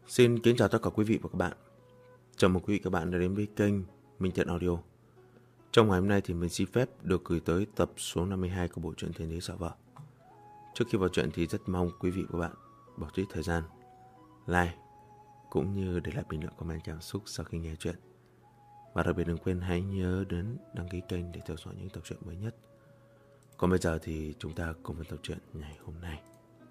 Xin kính chào tất cả quý vị và các bạn. Chào mừng quý vị và các bạn đã đến với kênh Minh Thiện Audio. Trong ngày hôm nay thì mình xin phép được gửi tới tập số 52 của bộ truyện Thiên Đế Sợ Vợ. Trước khi vào truyện thì rất mong quý vị và các bạn bỏ chút thời gian like cũng như để lại bình luận comment cảm xúc sau khi nghe truyện. Và đặc biệt đừng quên hãy nhớ đến đăng ký kênh để theo dõi những tập truyện mới nhất. Còn bây giờ thì chúng ta cùng vào tập truyện ngày hôm nay.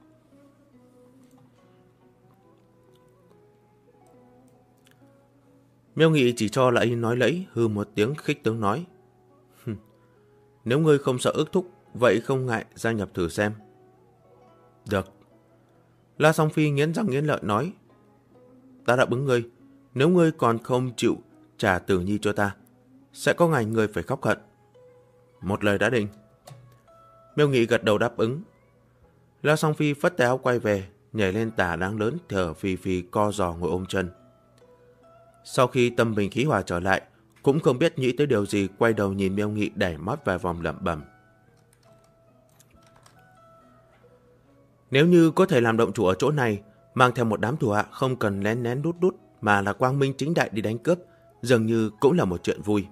Miêu Nghị chỉ cho là y nói lẫy, hư một tiếng khích tướng nói: Nếu ngươi không sợ ước thúc, vậy không ngại gia nhập thử xem. Được. La Song Phi nghiến răng nghiến lợi nói: Ta đáp ứng ngươi, nếu ngươi còn không chịu trả Tử Nhi cho ta, sẽ có ngày ngươi phải khóc hận. Một lời đã định. Miêu Nghị gật đầu đáp ứng. La Song Phi phất tay áo quay về, nhảy lên tà đáng lớn, thở phì phì co giò ngồi ôm chân. Sau khi tâm bình khí hòa trở lại, cũng không biết nghĩ tới điều gì, quay đầu nhìn Miêu Nghị đẩy mắt vài vòng lẩm bẩm: Nếu như có thể làm động chủ ở chỗ này, mang theo một đám thủ hạ không cần lén lén đút đút, mà là quang minh chính đại đi đánh cướp, dường như cũng là một chuyện vui.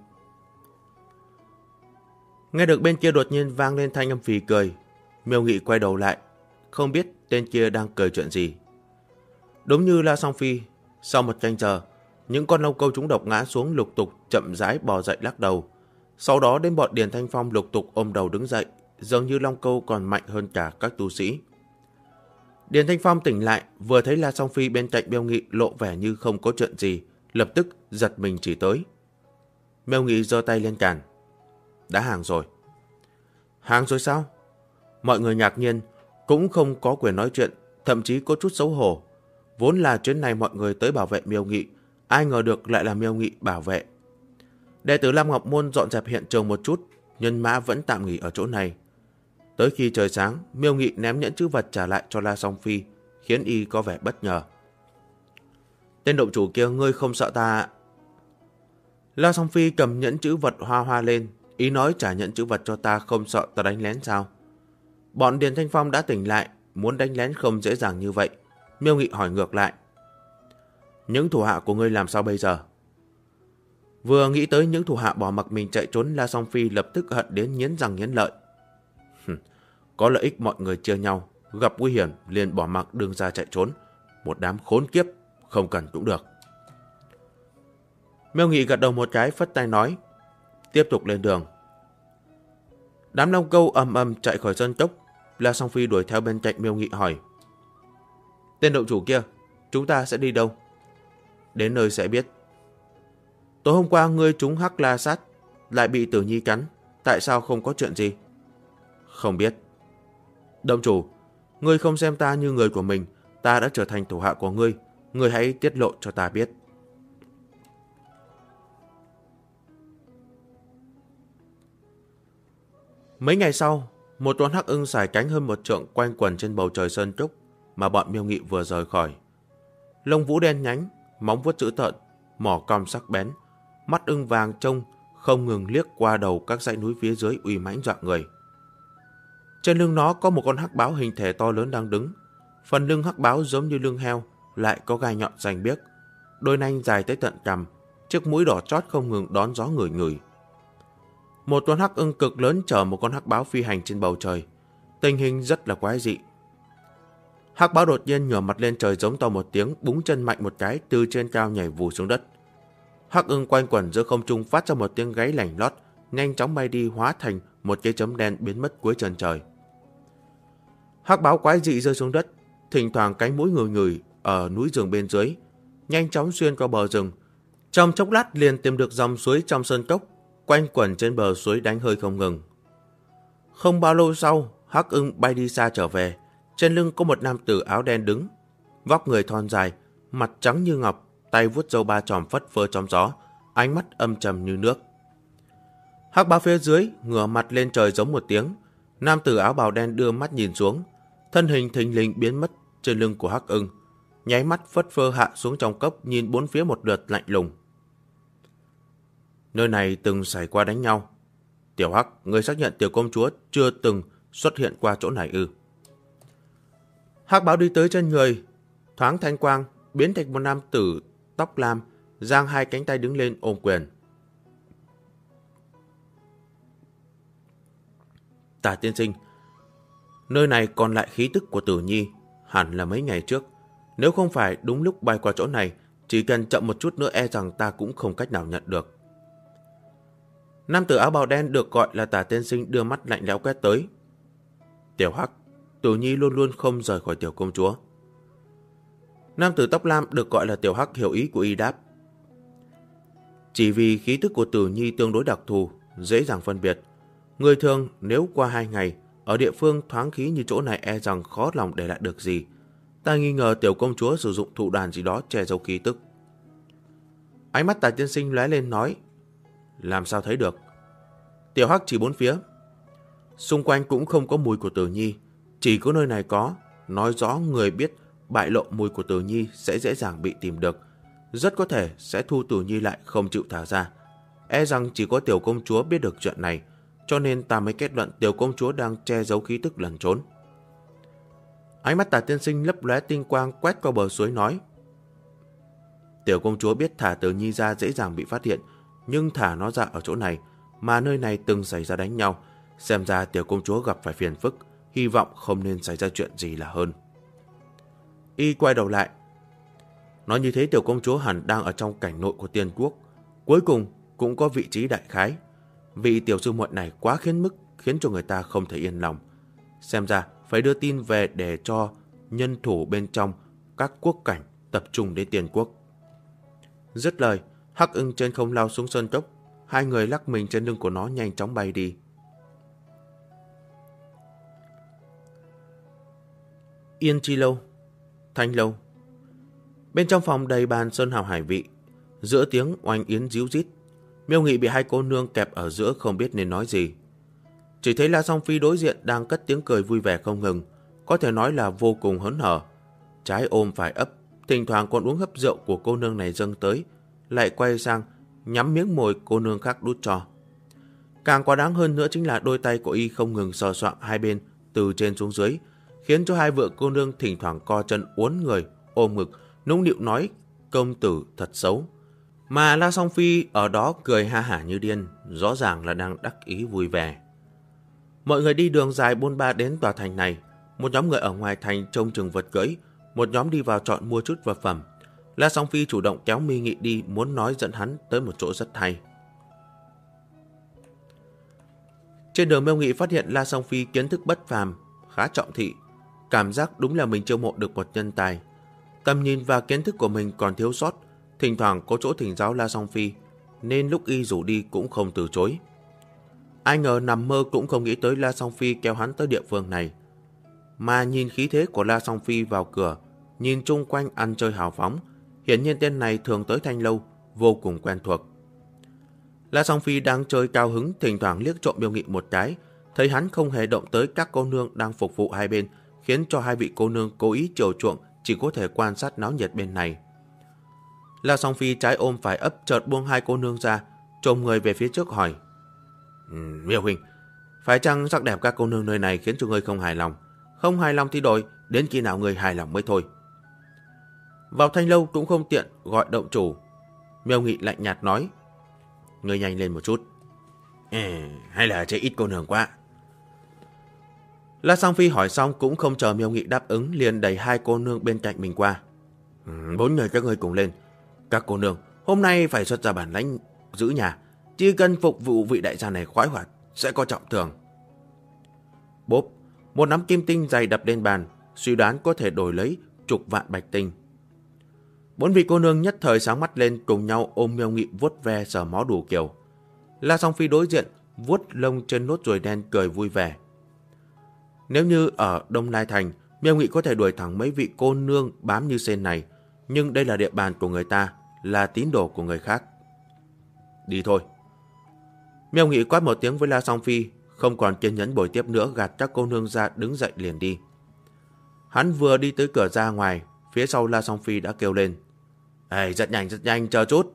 Nghe được bên kia đột nhiên vang lên thanh âm phì cười, Miêu Nghị quay đầu lại, không biết tên kia đang cười chuyện gì. Đúng như La Song Phi, sau một canh giờ, những con long câu trúng độc ngã xuống lục tục chậm rãi bò dậy lắc đầu. Sau đó đến bọn Điền Thanh Phong lục tục ôm đầu đứng dậy, dường như long câu còn mạnh hơn cả các tu sĩ. Điền Thanh Phong tỉnh lại, vừa thấy La Song Phi bên cạnh Miêu Nghị lộ vẻ như không có chuyện gì, lập tức giật mình chỉ tới. Miêu Nghị giơ tay lên cản: Đã hàng rồi. Hàng rồi sao? Mọi người ngạc nhiên, cũng không có quyền nói chuyện, thậm chí có chút xấu hổ. Vốn là chuyến này mọi người tới bảo vệ Miêu Nghị, ai ngờ được lại là Miêu Nghị bảo vệ. Đệ tử Lam Ngọc Môn dọn dẹp hiện trường một chút, nhân mã vẫn tạm nghỉ ở chỗ này. Tới khi trời sáng, Miêu Nghị ném nhẫn chữ vật trả lại cho La Song Phi, khiến y có vẻ bất ngờ. Tên động chủ kia, ngươi không sợ ta? La Song Phi cầm nhẫn chữ vật hoa hoa lên, ý nói trả nhẫn chữ vật cho ta, không sợ ta đánh lén sao? Bọn Điền Thanh Phong đã tỉnh lại, muốn đánh lén không dễ dàng như vậy. Miêu Nghị hỏi ngược lại: Những thủ hạ của ngươi làm sao bây giờ? Vừa nghĩ tới những thủ hạ bỏ mặc mình chạy trốn, La Song Phi lập tức hận đến nghiến răng nghiến lợi. Có lợi ích mọi người chia nhau, gặp nguy hiểm liền bỏ mặc đường ra chạy trốn, một đám khốn kiếp, không cần cũng được. Miêu Nghị gật đầu một cái, phất tay nói: Tiếp tục lên đường. Đám long câu ầm ầm chạy khỏi sơn cốc. La Song Phi đuổi theo bên cạnh Miêu Nghị hỏi: Tên động chủ kia, chúng ta sẽ đi đâu? Đến nơi sẽ biết. Tối hôm qua ngươi trúng hắc la sát, lại bị Tử Nhi cắn, tại sao không có chuyện gì? Không biết. Động chủ, ngươi không xem ta như người của mình, ta đã trở thành thủ hạ của ngươi, ngươi hãy tiết lộ cho ta biết. Mấy ngày sau, một con hắc ưng xài cánh hơn một trượng quanh quẩn trên bầu trời sơn trúc mà bọn Miêu Nghị vừa rời khỏi. Lông vũ đen nhánh, móng vuốt dữ tợn, mỏ cong sắc bén, mắt ưng vàng trông không ngừng liếc qua đầu các dãy núi phía dưới uy mãnh dọa người. Trên lưng nó có một con hắc báo hình thể to lớn đang đứng. Phần lưng hắc báo giống như lưng heo, lại có gai nhọn xanh biếc, đôi nanh dài tới tận cằm, chiếc mũi đỏ chót không ngừng đón gió ngửi ngửi. Một con hắc ưng cực lớn chở một con hắc báo phi hành trên bầu trời, tình hình rất là quái dị. Hắc báo đột nhiên ngửa mặt lên trời giống to một tiếng, búng chân mạnh một cái, từ trên cao nhảy vù xuống đất. Hắc ưng quanh quẩn giữa không trung phát ra một tiếng gáy lảnh lót, nhanh chóng bay đi, hóa thành một cái chấm đen biến mất cuối chân trời. Hắc báo quái dị rơi xuống đất, thỉnh thoảng cánh mũi ngửi ngửi ở núi rừng bên dưới, nhanh chóng xuyên qua bờ rừng. Trong chốc lát liền tìm được dòng suối trong sơn cốc, quanh quẩn trên bờ suối đánh hơi không ngừng. Không bao lâu sau, hắc ưng bay đi xa trở về. Trên lưng có một nam tử áo đen đứng, vóc người thon dài, mặt trắng như ngọc, tay vuốt râu ba chòm phất phơ trong gió, ánh mắt âm trầm như nước. Hắc báo phía dưới ngửa mặt lên trời giống một tiếng. Nam tử áo bào đen đưa mắt nhìn xuống, thân hình thình lình biến mất trên lưng của hắc ưng, nháy mắt phất phơ hạ xuống trong cốc, nhìn bốn phía một lượt lạnh lùng. Nơi này từng xảy qua đánh nhau. Tiểu Hắc, người xác nhận tiểu công chúa chưa từng xuất hiện qua chỗ này ư? Hắc báo đi tới chân người, thoáng thanh quang, biến thành một nam tử tóc lam, giang hai cánh tay đứng lên ôm quyền. Tả tiên sinh, nơi này còn lại khí tức của Tử Nhi, hẳn là mấy ngày trước. Nếu không phải đúng lúc bay qua chỗ này, chỉ cần chậm một chút nữa e rằng ta cũng không cách nào nhận được. Nam tử áo bào đen được gọi là Tả tiên sinh đưa mắt lạnh lẽo quét tới. Tiểu Hắc, Tử Nhi luôn luôn không rời khỏi tiểu công chúa. Nam tử tóc lam được gọi là Tiểu Hắc hiểu ý của y đáp. Chỉ vì khí tức của Tử Nhi tương đối đặc thù, dễ dàng phân biệt. Người thường nếu qua 2 ngày, ở địa phương thoáng khí như chỗ này e rằng khó lòng để lại được gì. Ta nghi ngờ tiểu công chúa sử dụng thủ đoạn gì đó che giấu khí tức. Ánh mắt Tả tiên sinh lóe lên nói. Làm sao thấy được? Tiểu Hắc chỉ bốn phía. Xung quanh cũng không có mùi của Tử Nhi, chỉ có nơi này có, nói rõ người biết bại lộ mùi của Tử Nhi sẽ dễ dàng bị tìm được. Rất có thể sẽ thu Tử Nhi lại không chịu thả ra. E rằng chỉ có tiểu công chúa biết được chuyện này, cho nên ta mới kết luận tiểu công chúa đang che giấu khí tức lẩn trốn. Ánh mắt Tả tiên sinh lấp lóe tinh quang quét qua bờ suối nói. Tiểu công chúa biết thả Tử Nhi ra dễ dàng bị phát hiện, nhưng thả nó ra ở chỗ này, mà nơi này từng xảy ra đánh nhau, xem ra tiểu công chúa gặp phải phiền phức, hy vọng không nên xảy ra chuyện gì là hơn. Y quay đầu lại. Nói như thế tiểu công chúa hẳn đang ở trong cảnh nội của Tiên Quốc, cuối cùng cũng có vị trí đại khái. Vị tiểu sư muội này quá khiến cho người ta không thể yên lòng. Xem ra phải đưa tin về để cho nhân thủ bên trong các quốc cảnh tập trung đến Tiên Quốc. Dứt lời, Hắc Ưng trên không lao xuống sơn cốc, hai người lắc mình trên lưng của nó nhanh chóng bay đi. Yên Chi Lâu, Thanh Lâu. Bên trong phòng đầy bàn sơn hào hải vị, giữa tiếng oanh yến ríu rít, Miêu Nghị bị hai cô nương kẹp ở giữa không biết nên nói gì. Chỉ thấy La Song Phi đối diện đang cất tiếng cười vui vẻ không ngừng, có thể nói là vô cùng hớn hở. Trái ôm phải ấp, thỉnh thoảng còn uống hấp rượu của cô nương này dâng tới, lại quay sang nhắm miếng mồi cô nương khác đút cho. Càng quá đáng hơn nữa chính là đôi tay của y không ngừng sờ soạng hai bên từ trên xuống dưới, khiến cho hai vợ cô nương thỉnh thoảng co chân uốn người, ôm ngực, nũng nịu nói công tử thật xấu. Mà La Song Phi ở đó cười ha hả như điên, rõ ràng là đang đắc ý vui vẻ. Mọi người đi đường dài bôn ba đến tòa thành này, một nhóm người ở ngoài thành trông chừng vật cưỡi, một nhóm đi vào chọn mua chút vật phẩm. La Song Phi chủ động kéo Mi Nghị đi, muốn nói dẫn hắn tới một chỗ rất hay. Trên đường Miêu Nghị phát hiện La Song Phi kiến thức bất phàm, khá trọng thị, cảm giác đúng là mình chiêu mộ được một nhân tài. Tầm nhìn và kiến thức của mình còn thiếu sót, thỉnh thoảng có chỗ thỉnh giáo La Song Phi, nên lúc y rủ đi cũng không từ chối. Ai ngờ nằm mơ cũng không nghĩ tới La Song Phi kéo hắn tới địa phương này. Mà nhìn khí thế của La Song Phi vào cửa, nhìn chung quanh ăn chơi hào phóng, hiển nhiên tên này thường tới Thanh Lâu, vô cùng quen thuộc. La Song Phi đang chơi cao hứng, thỉnh thoảng liếc trộm Miêu Nghị một cái, thấy hắn không hề động tới các cô nương đang phục vụ hai bên, khiến cho hai vị cô nương cố ý chiều chuộng, chỉ có thể quan sát náo nhiệt bên này. La Song Phi trái ôm phải ấp chợt buông hai cô nương ra, trồm người về phía trước hỏi. Miêu huynh, phải chăng sắc đẹp các cô nương nơi này khiến cho ngươi không hài lòng? Không hài lòng thì đổi, đến khi nào ngươi hài lòng mới thôi. Vào Thanh Lâu cũng không tiện gọi động chủ. Miêu Nghị lạnh nhạt nói. Ngươi nhanh lên một chút. Hay là chơi ít cô nương quá? La Song Phi hỏi xong cũng không chờ Miêu Nghị đáp ứng, liền đẩy hai cô nương bên cạnh mình qua. 4 người các ngươi cùng lên. Các cô nương, hôm nay phải xuất ra bản lãnh giữ nhà. Chỉ cần phục vụ vị đại gia này khoái hoạt, sẽ có trọng thưởng. Bốp, một nắm kim tinh dày đập lên bàn, suy đoán có thể đổi lấy chục vạn bạch tinh. 4 vị cô nương nhất thời sáng mắt lên, cùng nhau ôm Miêu Nghị vuốt ve sờ mó đủ kiểu. La Song Phi đối diện, vuốt lông trên nốt ruồi đen cười vui vẻ. Nếu như ở Đông Lai Thành, Miêu Nghị có thể đuổi thẳng mấy vị cô nương bám như sên này, nhưng đây là địa bàn của người ta, là tín đồ của người khác. Đi thôi. Miêu Nghị quát một tiếng với La Song Phi, không còn kiên nhẫn bồi tiếp nữa, gạt các cô nương ra đứng dậy liền đi. Hắn vừa đi tới cửa ra ngoài, phía sau La Song Phi đã kêu lên. Rất nhanh, chờ chút.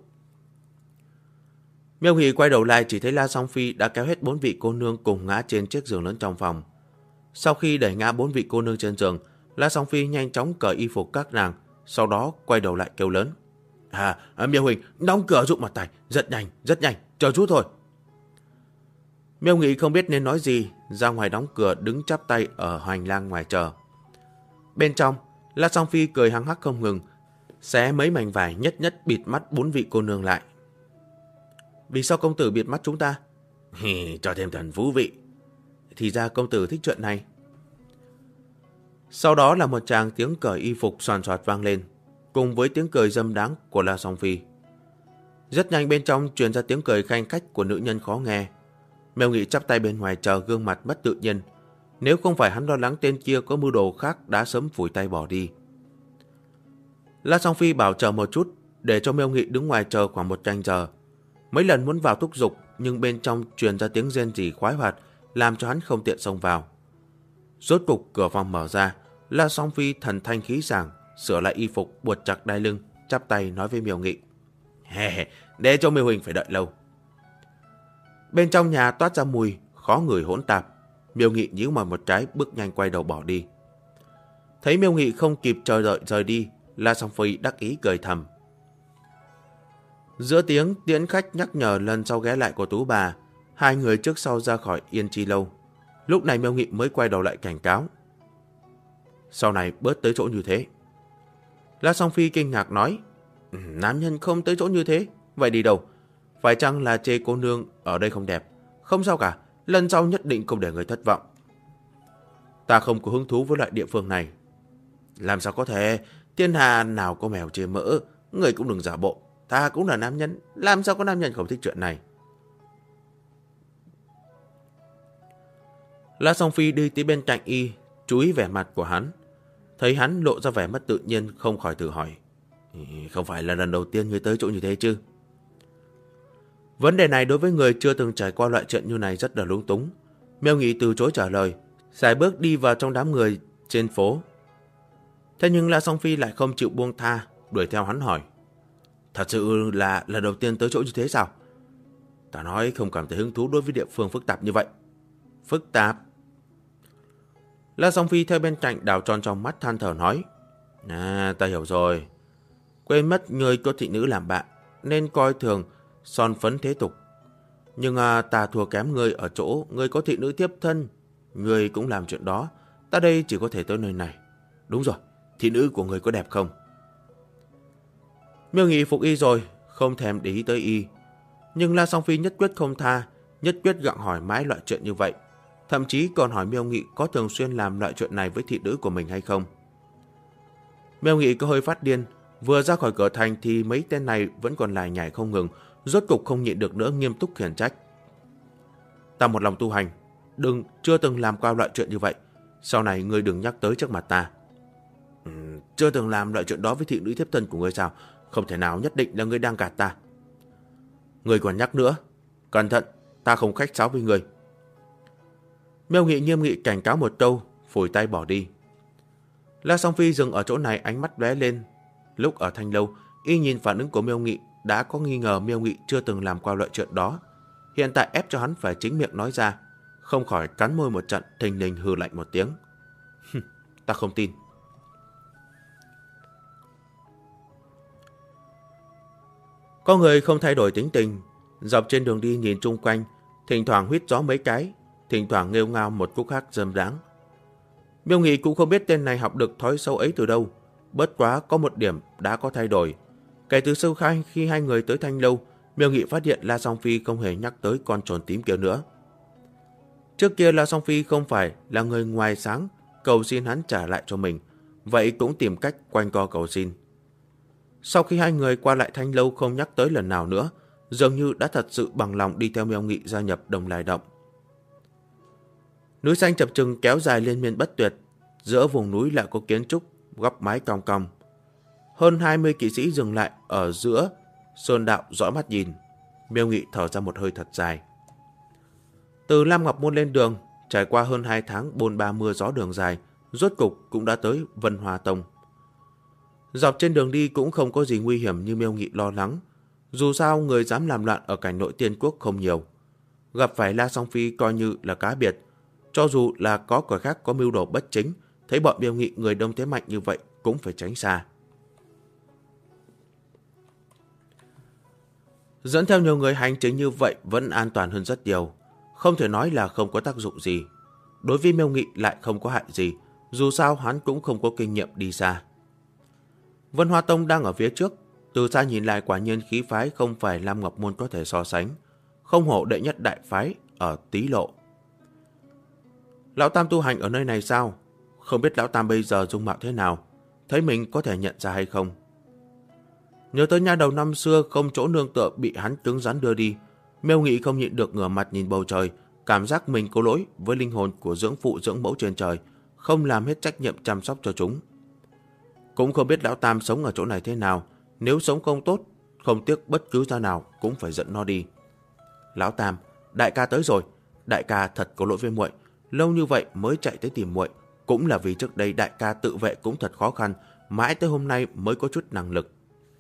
Miêu Nghị quay đầu lại chỉ thấy La Song Phi đã kéo hết 4 vị cô nương cùng ngã trên chiếc giường lớn trong phòng. Sau khi đẩy ngã 4 vị cô nương trên giường, La Song Phi nhanh chóng cởi y phục các nàng, sau đó quay đầu lại kêu lớn. Miêu huynh, đóng cửa giúp mặt tài, rất nhanh, chờ chút thôi. Miêu Nghị không biết nên nói gì, ra ngoài đóng cửa đứng chắp tay ở hành lang ngoài chờ. Bên trong, La Song Phi cười hăng hắc không ngừng, xé mấy mảnh vải nhất bịt mắt 4 vị cô nương lại. Vì sao công tử bịt mắt chúng ta? Cho thêm thần thú vị. Thì ra công tử thích chuyện này. Sau đó là một tràng tiếng cởi y phục xoàn xoạt vang lên, cùng với tiếng cười dâm đáng của La Song Phi. Rất nhanh bên trong truyền ra tiếng cười khanh khách của nữ nhân khó nghe. Miêu Nghị chắp tay bên ngoài chờ, gương mặt mất tự nhiên. Nếu không phải hắn lo lắng tên kia có mưu đồ khác đã sớm phủi tay bỏ đi. La Song Phi bảo chờ một chút, để cho Miêu Nghị đứng ngoài chờ khoảng 1 canh giờ. Mấy lần muốn vào thúc giục, nhưng bên trong truyền ra tiếng rên rỉ khoái hoạt, làm cho hắn không tiện xông vào. Rốt cục cửa phòng mở ra, La Song Phi thần thanh khí sảng, sửa lại y phục, buộc chặt đai lưng, chắp tay nói với Miêu Nghị. Để cho Miêu huynh phải đợi lâu. Bên trong nhà toát ra mùi khó ngửi hỗn tạp. Miêu Nghị nhíu mày một cái, bước nhanh quay đầu bỏ đi. Thấy Miêu Nghị không kịp chờ đợi rời đi, La Song Phi đắc ý cười thầm. Giữa tiếng tiễn khách nhắc nhở lần sau ghé lại của Tú bà, hai người trước sau ra khỏi Yên Chi Lâu. Lúc này Miêu Nghị mới quay đầu lại cảnh cáo. Sau này bớt tới chỗ như thế. La Song Phi kinh ngạc nói. Nam nhân không tới chỗ như thế, vậy đi đâu? Phải chăng là chê cô nương ở đây không đẹp? Không sao cả, lần sau nhất định không để người thất vọng. Ta không có hứng thú với loại địa phương này. Làm sao có thể? Thiên hạ nào có mèo chê mỡ, người cũng đừng giả bộ. Ta cũng là nam nhân, làm sao có nam nhân không thích chuyện này? La Song Phi đi tới bên cạnh y, chú ý vẻ mặt của hắn. Thấy hắn lộ ra vẻ mất tự nhiên, không khỏi tự hỏi. Không phải là lần đầu tiên người tới chỗ như thế chứ? Vấn đề này đối với người chưa từng trải qua loại chuyện như này rất là lúng túng. Miêu Nghị từ chối trả lời, sải bước đi vào trong đám người trên phố. Thế nhưng La Song Phi lại không chịu buông tha, đuổi theo hắn hỏi. Thật sự là lần đầu tiên tới chỗ như thế sao? Ta nói không cảm thấy hứng thú đối với địa phương phức tạp như vậy. Phức tạp? La Song Phi theo bên cạnh đảo tròn trong mắt than thở nói. Ta hiểu rồi. Quên mất người có thị nữ làm bạn, nên coi thường son phấn thế tục. Nhưng ta thua kém ngươi ở chỗ ngươi có thị nữ tiếp thân. Ngươi cũng làm chuyện đó, ta đây chỉ có thể tới nơi này. Đúng rồi, thị nữ của ngươi có đẹp không? Miêu Nghị phục y rồi, không thèm để ý tới y. Nhưng La Song Phi nhất quyết không tha, nhất quyết gặng hỏi mãi loại chuyện như vậy. Thậm chí còn hỏi Miêu Nghị có thường xuyên làm loại chuyện này với thị nữ của mình hay không. Miêu Nghị có hơi phát điên, vừa ra khỏi cửa thành thì mấy tên này vẫn còn lải nhải không ngừng, rốt cục không nhịn được nữa nghiêm túc khiển trách. Ta một lòng tu hành, chưa từng làm qua loại chuyện như vậy, sau này ngươi đừng nhắc tới trước mặt ta. Chưa từng làm loại chuyện đó với thị nữ thiếp thân của ngươi sao? Không thể nào, nhất định là ngươi đang gạt ta. Ngươi còn nhắc nữa, cẩn thận, ta không khách sáo với ngươi. Miêu Nghị nghiêm nghị cảnh cáo một câu, phủi tay bỏ đi. La Song Phi dừng ở chỗ này, ánh mắt lóe lên. Lúc ở Thanh Lâu, y nhìn phản ứng của Miêu Nghị đã có nghi ngờ Miêu Nghị chưa từng làm qua loại chuyện đó. Hiện tại ép cho hắn phải chính miệng nói ra, không khỏi cắn môi một trận, thình lình hừ lạnh một tiếng. Ta không tin. Có người không thay đổi tính tình, dọc trên đường đi nhìn chung quanh, thỉnh thoảng huýt gió mấy cái, thỉnh thoảng nghêu ngao một khúc hát dâm đáng. Miêu Nghị cũng không biết tên này học được thói xấu ấy từ đâu, bất quá có một điểm đã có thay đổi. Kể từ sau khi hai người tới Thanh Lâu, Miêu Nghị phát hiện La Song Phi không hề nhắc tới con trồn tím kia nữa. Trước kia La Song Phi không phải là người ngoài sáng cầu xin hắn trả lại cho mình, vậy cũng tìm cách quanh co cầu xin. Sau khi hai người qua lại Thanh Lâu không nhắc tới lần nào nữa, dường như đã thật sự bằng lòng đi theo Miêu Nghị gia nhập Đồng Lai Động. Núi xanh chập chừng kéo dài liên miên bất tuyệt, giữa vùng núi lại có kiến trúc góc mái cong cong. Hơn 20 kỵ sĩ dừng lại ở giữa sơn đạo dõi mắt nhìn. Miêu Nghị thở ra một hơi thật dài. Từ Lam Ngọc Môn lên đường, trải qua hơn 2 tháng bôn ba mưa gió đường dài, rốt cục cũng đã tới Vân Hoa Tông. Dọc trên đường đi cũng không có gì nguy hiểm như Miêu Nghị lo lắng. Dù sao người dám làm loạn ở cảnh nội Tiên Quốc không nhiều. Gặp phải La Song Phi coi như là cá biệt. Cho dù là có kẻ khác có mưu đồ bất chính, thấy bọn Miêu Nghị người đông thế mạnh như vậy cũng phải tránh xa. Dẫn theo nhiều người hành chính như vậy vẫn an toàn hơn rất nhiều. Không thể nói là không có tác dụng gì. Đối với Miêu Nghị lại không có hại gì, dù sao hắn cũng không có kinh nghiệm đi xa. Vân Hoa Tông đang ở phía trước, từ xa nhìn lại quả nhiên khí phái không phải Lam Ngọc Môn có thể so sánh, không hổ đệ nhất đại phái ở Tý Lộ. Lão Tam tu hành ở nơi này sao? Không biết Lão Tam bây giờ dung mạo thế nào, thấy mình có thể nhận ra hay không? Nhớ tới nha đầu năm xưa không chỗ nương tựa bị hắn cứng rắn đưa đi, Miêu Nghị không nhịn được ngửa mặt nhìn bầu trời, cảm giác mình có lỗi với linh hồn của dưỡng phụ dưỡng mẫu trên trời, không làm hết trách nhiệm chăm sóc cho chúng. Cũng không biết Lão Tam sống ở chỗ này thế nào, nếu sống không tốt, không tiếc bất cứ giá nào cũng phải dẫn nó đi. Lão Tam, đại ca tới rồi, đại ca thật có lỗi với muội, lâu như vậy mới chạy tới tìm muội, cũng là vì trước đây đại ca tự vệ cũng thật khó khăn, mãi tới hôm nay mới có chút năng lực.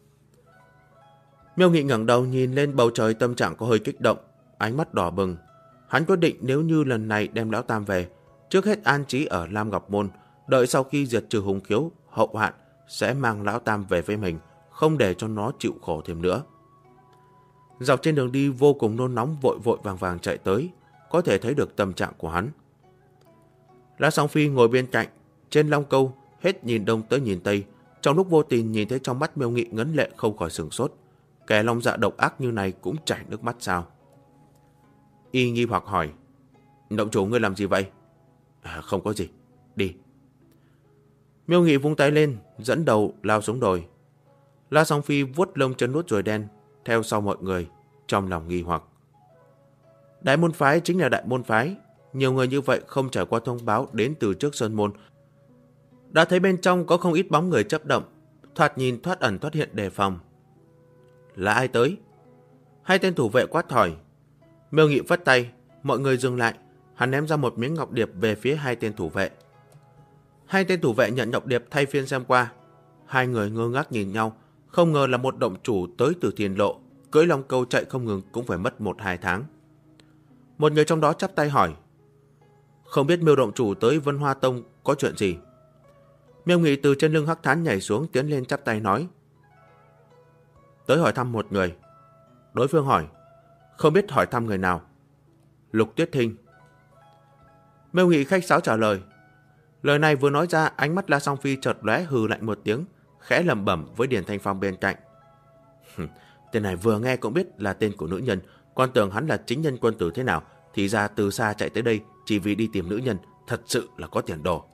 Miêu Nghị ngẩng đầu nhìn lên bầu trời, tâm trạng có hơi kích động, ánh mắt đỏ bừng. Hắn quyết định nếu như lần này đem Lão Tam về, trước hết an trí ở Lam Ngọc Môn, đợi sau khi diệt trừ hùng khiếu, hậu hạn, sẽ mang Lão Tam về với mình, không để cho nó chịu khổ thêm nữa. Dọc trên đường đi vô cùng nôn nóng, vội vội vàng vàng chạy tới, có thể thấy được tâm trạng của hắn. La Song Phi ngồi bên cạnh, trên long câu, hết nhìn đông tới nhìn tây, trong lúc vô tình nhìn thấy trong mắt Miêu Nghị ngấn lệ không khỏi sửng sốt. Kẻ lòng dạ độc ác như này cũng chảy nước mắt sao? Y nghi hoặc hỏi, động chủ ngươi làm gì vậy? Không có gì, đi. Miêu Nghị vung tay lên, dẫn đầu lao xuống đồi. La Song Phi vuốt lông chân nuốt ruồi đen, theo sau mọi người, trong lòng nghi hoặc. Đại môn phái chính là đại môn phái, nhiều người như vậy không trải qua thông báo đến từ trước sơn môn. Đã thấy bên trong có không ít bóng người chấp động, thoạt nhìn thoát ẩn thoát hiện đề phòng. Là ai tới? Hai tên thủ vệ quát hỏi. Miêu Nghị phất tay, mọi người dừng lại, hắn ném ra một miếng ngọc điệp về phía hai tên thủ vệ. Hai tên thủ vệ nhận ngọc điệp thay phiên xem qua. Hai người ngơ ngác nhìn nhau, không ngờ là một động chủ tới từ Thiên Lộ, cưỡi long câu chạy không ngừng cũng phải mất 1-2 tháng. Một người trong đó chắp tay hỏi, không biết Miêu động chủ tới Vân Hoa Tông có chuyện gì? Miêu Nghị từ trên lưng hắc thán nhảy xuống, tiến lên chắp tay nói, tới hỏi thăm một người. Đối phương hỏi, không biết hỏi thăm người nào? Lục Tuyết Thinh. Miêu Nghị khách sáo trả lời. Lời này vừa nói ra, ánh mắt La Song Phi chợt lóe, hừ lạnh một tiếng, khẽ lẩm bẩm với Điền Thanh Phong bên cạnh. Tên này vừa nghe cũng biết là tên của nữ nhân, còn tưởng hắn là chính nhân quân tử thế nào, thì ra từ xa chạy tới đây chỉ vì đi tìm nữ nhân, thật sự là có tiền đồ.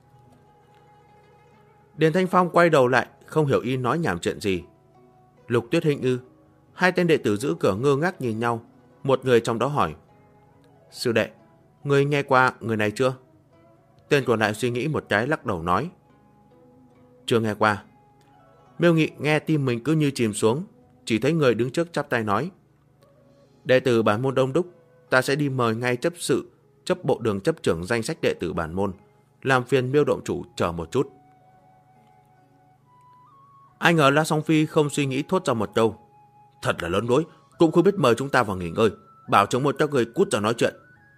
Điền Thanh Phong quay đầu lại, không hiểu Y nói nhảm chuyện gì. Lục Tuyết Hinh ư? Hai tên đệ tử giữ cửa ngơ ngác nhìn nhau. Một người trong đó hỏi, sư đệ, người nghe qua người này chưa? Tên còn lại suy nghĩ một cái, lắc đầu nói, chưa nghe qua. Miêu Nghị nghe tim mình cứ như chìm xuống, chỉ thấy người đứng trước chắp tay nói, đệ tử bản môn đông đúc, ta sẽ đi mời ngay chấp sự, chấp bộ đường chấp trưởng danh sách đệ tử bản môn, làm phiền Miêu động chủ chờ một chút. Ai ngờ La Song Phi không suy nghĩ thốt ra một câu, thật là lớn lối, cũng không biết mời chúng ta vào nghỉ ngơi, bảo chống một các người cút ra nói chuyện.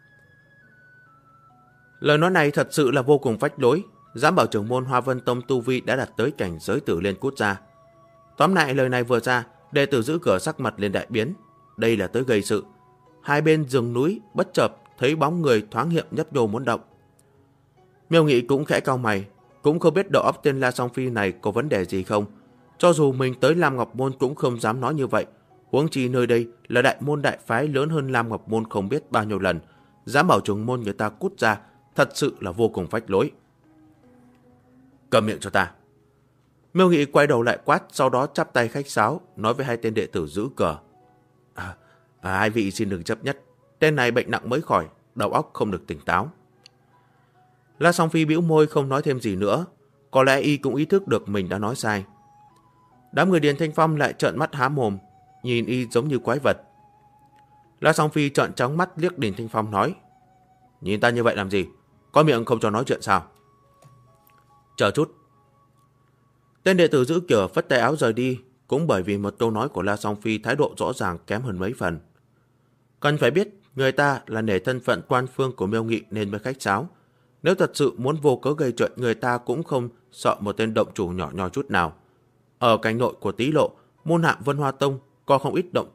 Lời nói này thật sự là vô cùng phách lối, dám bảo trưởng môn Hoa Vân Tông tu vi đã đạt tới cảnh giới tử liên cút ra. Tóm lại lời này vừa ra, đệ tử giữ cửa sắc mặt lên đại biến, đây là tới gây sự. Hai bên rừng núi bất chợt thấy bóng người thoáng hiện nhấp nhô muốn động. Miêu Nghị cũng khẽ cau mày, cũng không biết đầu óc tên La Song Phi này có vấn đề gì không. Cho dù mình tới Lam Ngọc Môn cũng không dám nói như vậy, huống chi nơi đây là đại môn đại phái lớn hơn Lam Ngọc Môn không biết bao nhiêu lần, dám bảo trưởng môn người ta cút ra, thật sự là vô cùng phách lối. Cầm miệng cho ta. Miêu Nghị quay đầu lại quát, sau đó chắp tay khách sáo, nói với hai tên đệ tử giữ cửa. Hai vị xin đừng chấp nhất, tên này bệnh nặng mới khỏi, đầu óc không được tỉnh táo. La Song Phi bĩu môi không nói thêm gì nữa, có lẽ Y cũng ý thức được mình đã nói sai. Đám người Điền Thanh Phong lại trợn mắt há mồm, nhìn Y giống như quái vật. La Song Phi trợn trắng mắt liếc Điền Thanh Phong nói, nhìn ta như vậy làm gì, có miệng không cho nói chuyện sao? Chờ chút. Tên đệ tử giữ cửa phất tay áo rời đi, cũng bởi vì một câu nói của La Song Phi thái độ rõ ràng kém hơn mấy phần. Cần phải biết, người ta là nể thân phận quan phương của Miêu Nghị nên mới khách sáo. Nếu thật sự muốn vô cớ gây chuyện, người ta cũng không sợ một tên động chủ nhỏ nhoi chút nào. Ở cảnh nội của Tý Lộ, môn hạ Vân Hoa Tông có không ít động chủ,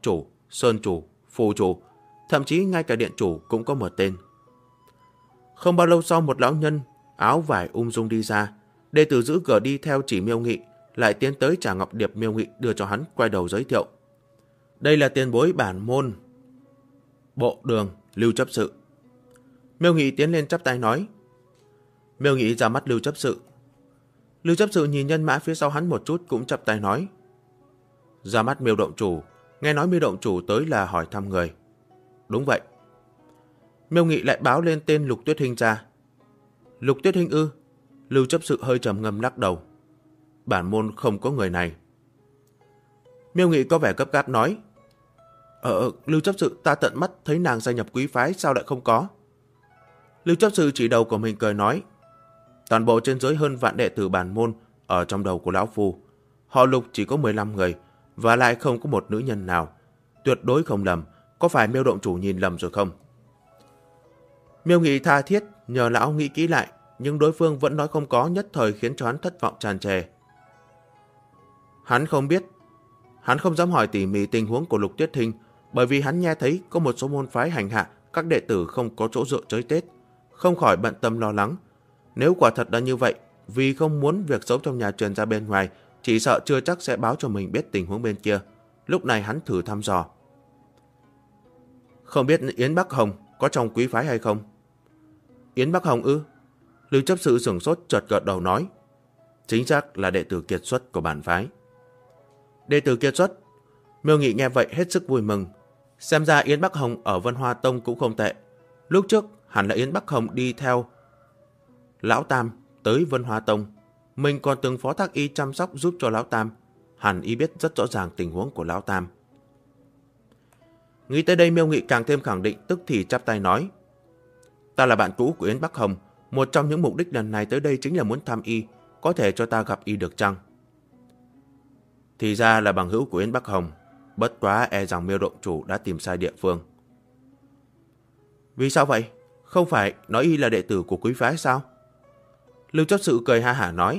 sơn chủ, phù chủ, thậm chí ngay cả điện chủ cũng có một tên. Không bao lâu sau, một lão nhân áo vải ung dung đi ra. Đệ tử giữ cửa đi theo chỉ Miêu Nghị, lại tiến tới trả ngọc điệp Miêu Nghị đưa cho hắn, quay đầu giới thiệu. Đây là tiền bối bản môn bộ đường Lưu chấp sự. Miêu Nghị tiến lên chắp tay nói. Miêu Nghị ra mắt Lưu chấp sự. Lưu chấp sự nhìn nhân mã phía sau hắn một chút cũng chắp tay nói. Ra mắt Miêu động chủ, nghe nói Miêu động chủ tới là hỏi thăm người. Đúng vậy. Miêu Nghị lại báo lên tên Lục Tuyết Hinh ra. Lục Tuyết Hinh ư? Lưu chấp sự hơi trầm ngâm lắc đầu. Bản môn không có người này. Miêu Nghị có vẻ gấp gáp nói. Lưu chấp sự, ta tận mắt thấy nàng gia nhập quý phái, sao lại không có? Lưu chấp sự chỉ đầu của mình cười nói. Toàn bộ trên dưới hơn vạn đệ tử bản môn ở trong đầu của lão phu. Họ Lục chỉ có 15 người, và lại không có một nữ nhân nào. Tuyệt đối không lầm, có phải Miêu động chủ nhìn lầm rồi không? Miêu Nghị tha thiết nhờ lão nghĩ kỹ lại, nhưng đối phương vẫn nói không có, nhất thời khiến cho hắn thất vọng tràn trề. Hắn không biết, hắn không dám hỏi tỉ mỉ tình huống của Lục Tuyết Hinh, bởi vì hắn nghe thấy có một số môn phái hành hạ các đệ tử không có chỗ dựa chơi Tết, không khỏi bận tâm lo lắng. Nếu quả thật là như vậy, vì không muốn việc xấu trong nhà truyền ra bên ngoài, chỉ sợ chưa chắc sẽ báo cho mình biết tình huống bên kia. Lúc này hắn thử thăm dò. Không biết Yến Bắc Hồng có trong quý phái hay không? Yến Bắc Hồng ư? Lưu chấp sự sửng sốt chợt gật đầu nói. Chính xác là đệ tử kiệt xuất của bản phái. Đệ tử kiệt xuất? Miêu Nghị nghe vậy hết sức vui mừng. Xem ra Yến Bắc Hồng ở Vân Hoa Tông cũng không tệ. Lúc trước hẳn là Yến Bắc Hồng đi theo Lão Tam tới Vân Hoa Tông. Mình còn từng phó thác y chăm sóc giúp cho Lão Tam. Hẳn y biết rất rõ ràng tình huống của Lão Tam. Nghĩ tới đây, Miêu Nghị càng thêm khẳng định, tức thì chắp tay nói. Ta là bạn cũ của Yến Bắc Hồng. Một trong những mục đích lần này tới đây chính là muốn thăm y. Có thể cho ta gặp y được chăng? Thì ra là bằng hữu của Yến Bắc Hồng. Bất quá e rằng Miêu động chủ đã tìm sai địa phương. Vì sao vậy? Không phải nói y là đệ tử của quý phái sao? Lưu chấp sự cười ha hả nói.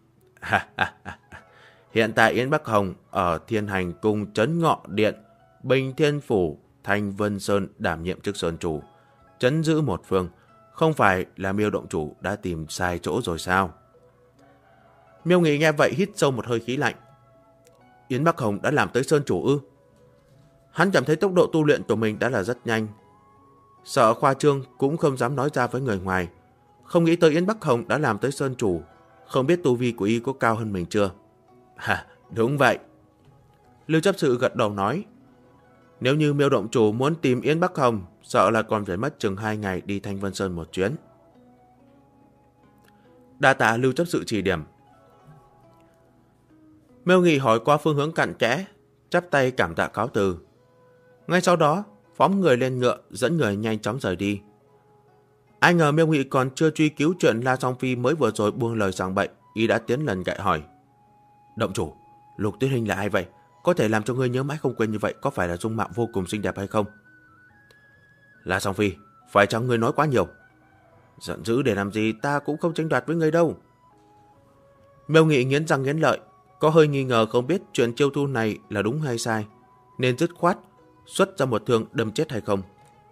Hiện tại Yến Bắc Hồng ở Thiên Hành Cung Trấn Ngọ Điện, Bình Thiên Phủ, Thanh Vân Sơn đảm nhiệm chức sơn chủ, trấn giữ một phương. Không phải là Miêu động chủ đã tìm sai chỗ rồi sao? Miêu Nghị nghe vậy hít sâu một hơi khí lạnh. Yến Bắc Hồng đã làm tới sơn chủ ư? Hắn cảm thấy tốc độ tu luyện của mình đã là rất nhanh. Sợ khoa trương cũng không dám nói ra với người ngoài. Không nghĩ tới Yến Bắc Hồng đã làm tới sơn chủ. Không biết tu vi của y có cao hơn mình chưa? Đúng vậy. Lưu chấp sự gật đầu nói. Nếu như Miêu động chủ muốn tìm Yến Bắc Hồng, sợ là còn phải mất chừng 2 ngày đi Thanh Vân Sơn một chuyến. Đa tạ Lưu chấp sự chỉ điểm. Miêu Nghị hỏi qua phương hướng cặn kẽ, chắp tay cảm tạ cáo từ. Ngay sau đó, phóng người lên ngựa, dẫn người nhanh chóng rời đi. Ai ngờ Miêu Nghị còn chưa truy cứu chuyện La Song Phi mới vừa rồi buông lời giảng bệnh, y đã tiến lần gại hỏi. Động chủ, Lục Tuyết Hinh là ai vậy? Có thể làm cho ngươi nhớ mãi không quên như vậy, có phải là dung mạo vô cùng xinh đẹp hay không? La Song Phi, phải chăng ngươi nói quá nhiều? Giận dữ để làm gì, ta cũng không tranh đoạt với ngươi đâu. Miêu Nghị nghiến răng nghiến lợi, có hơi nghi ngờ không biết chuyện chiêu thu này là đúng hay sai, nên dứt khoát xuất ra một thương đâm chết hay không.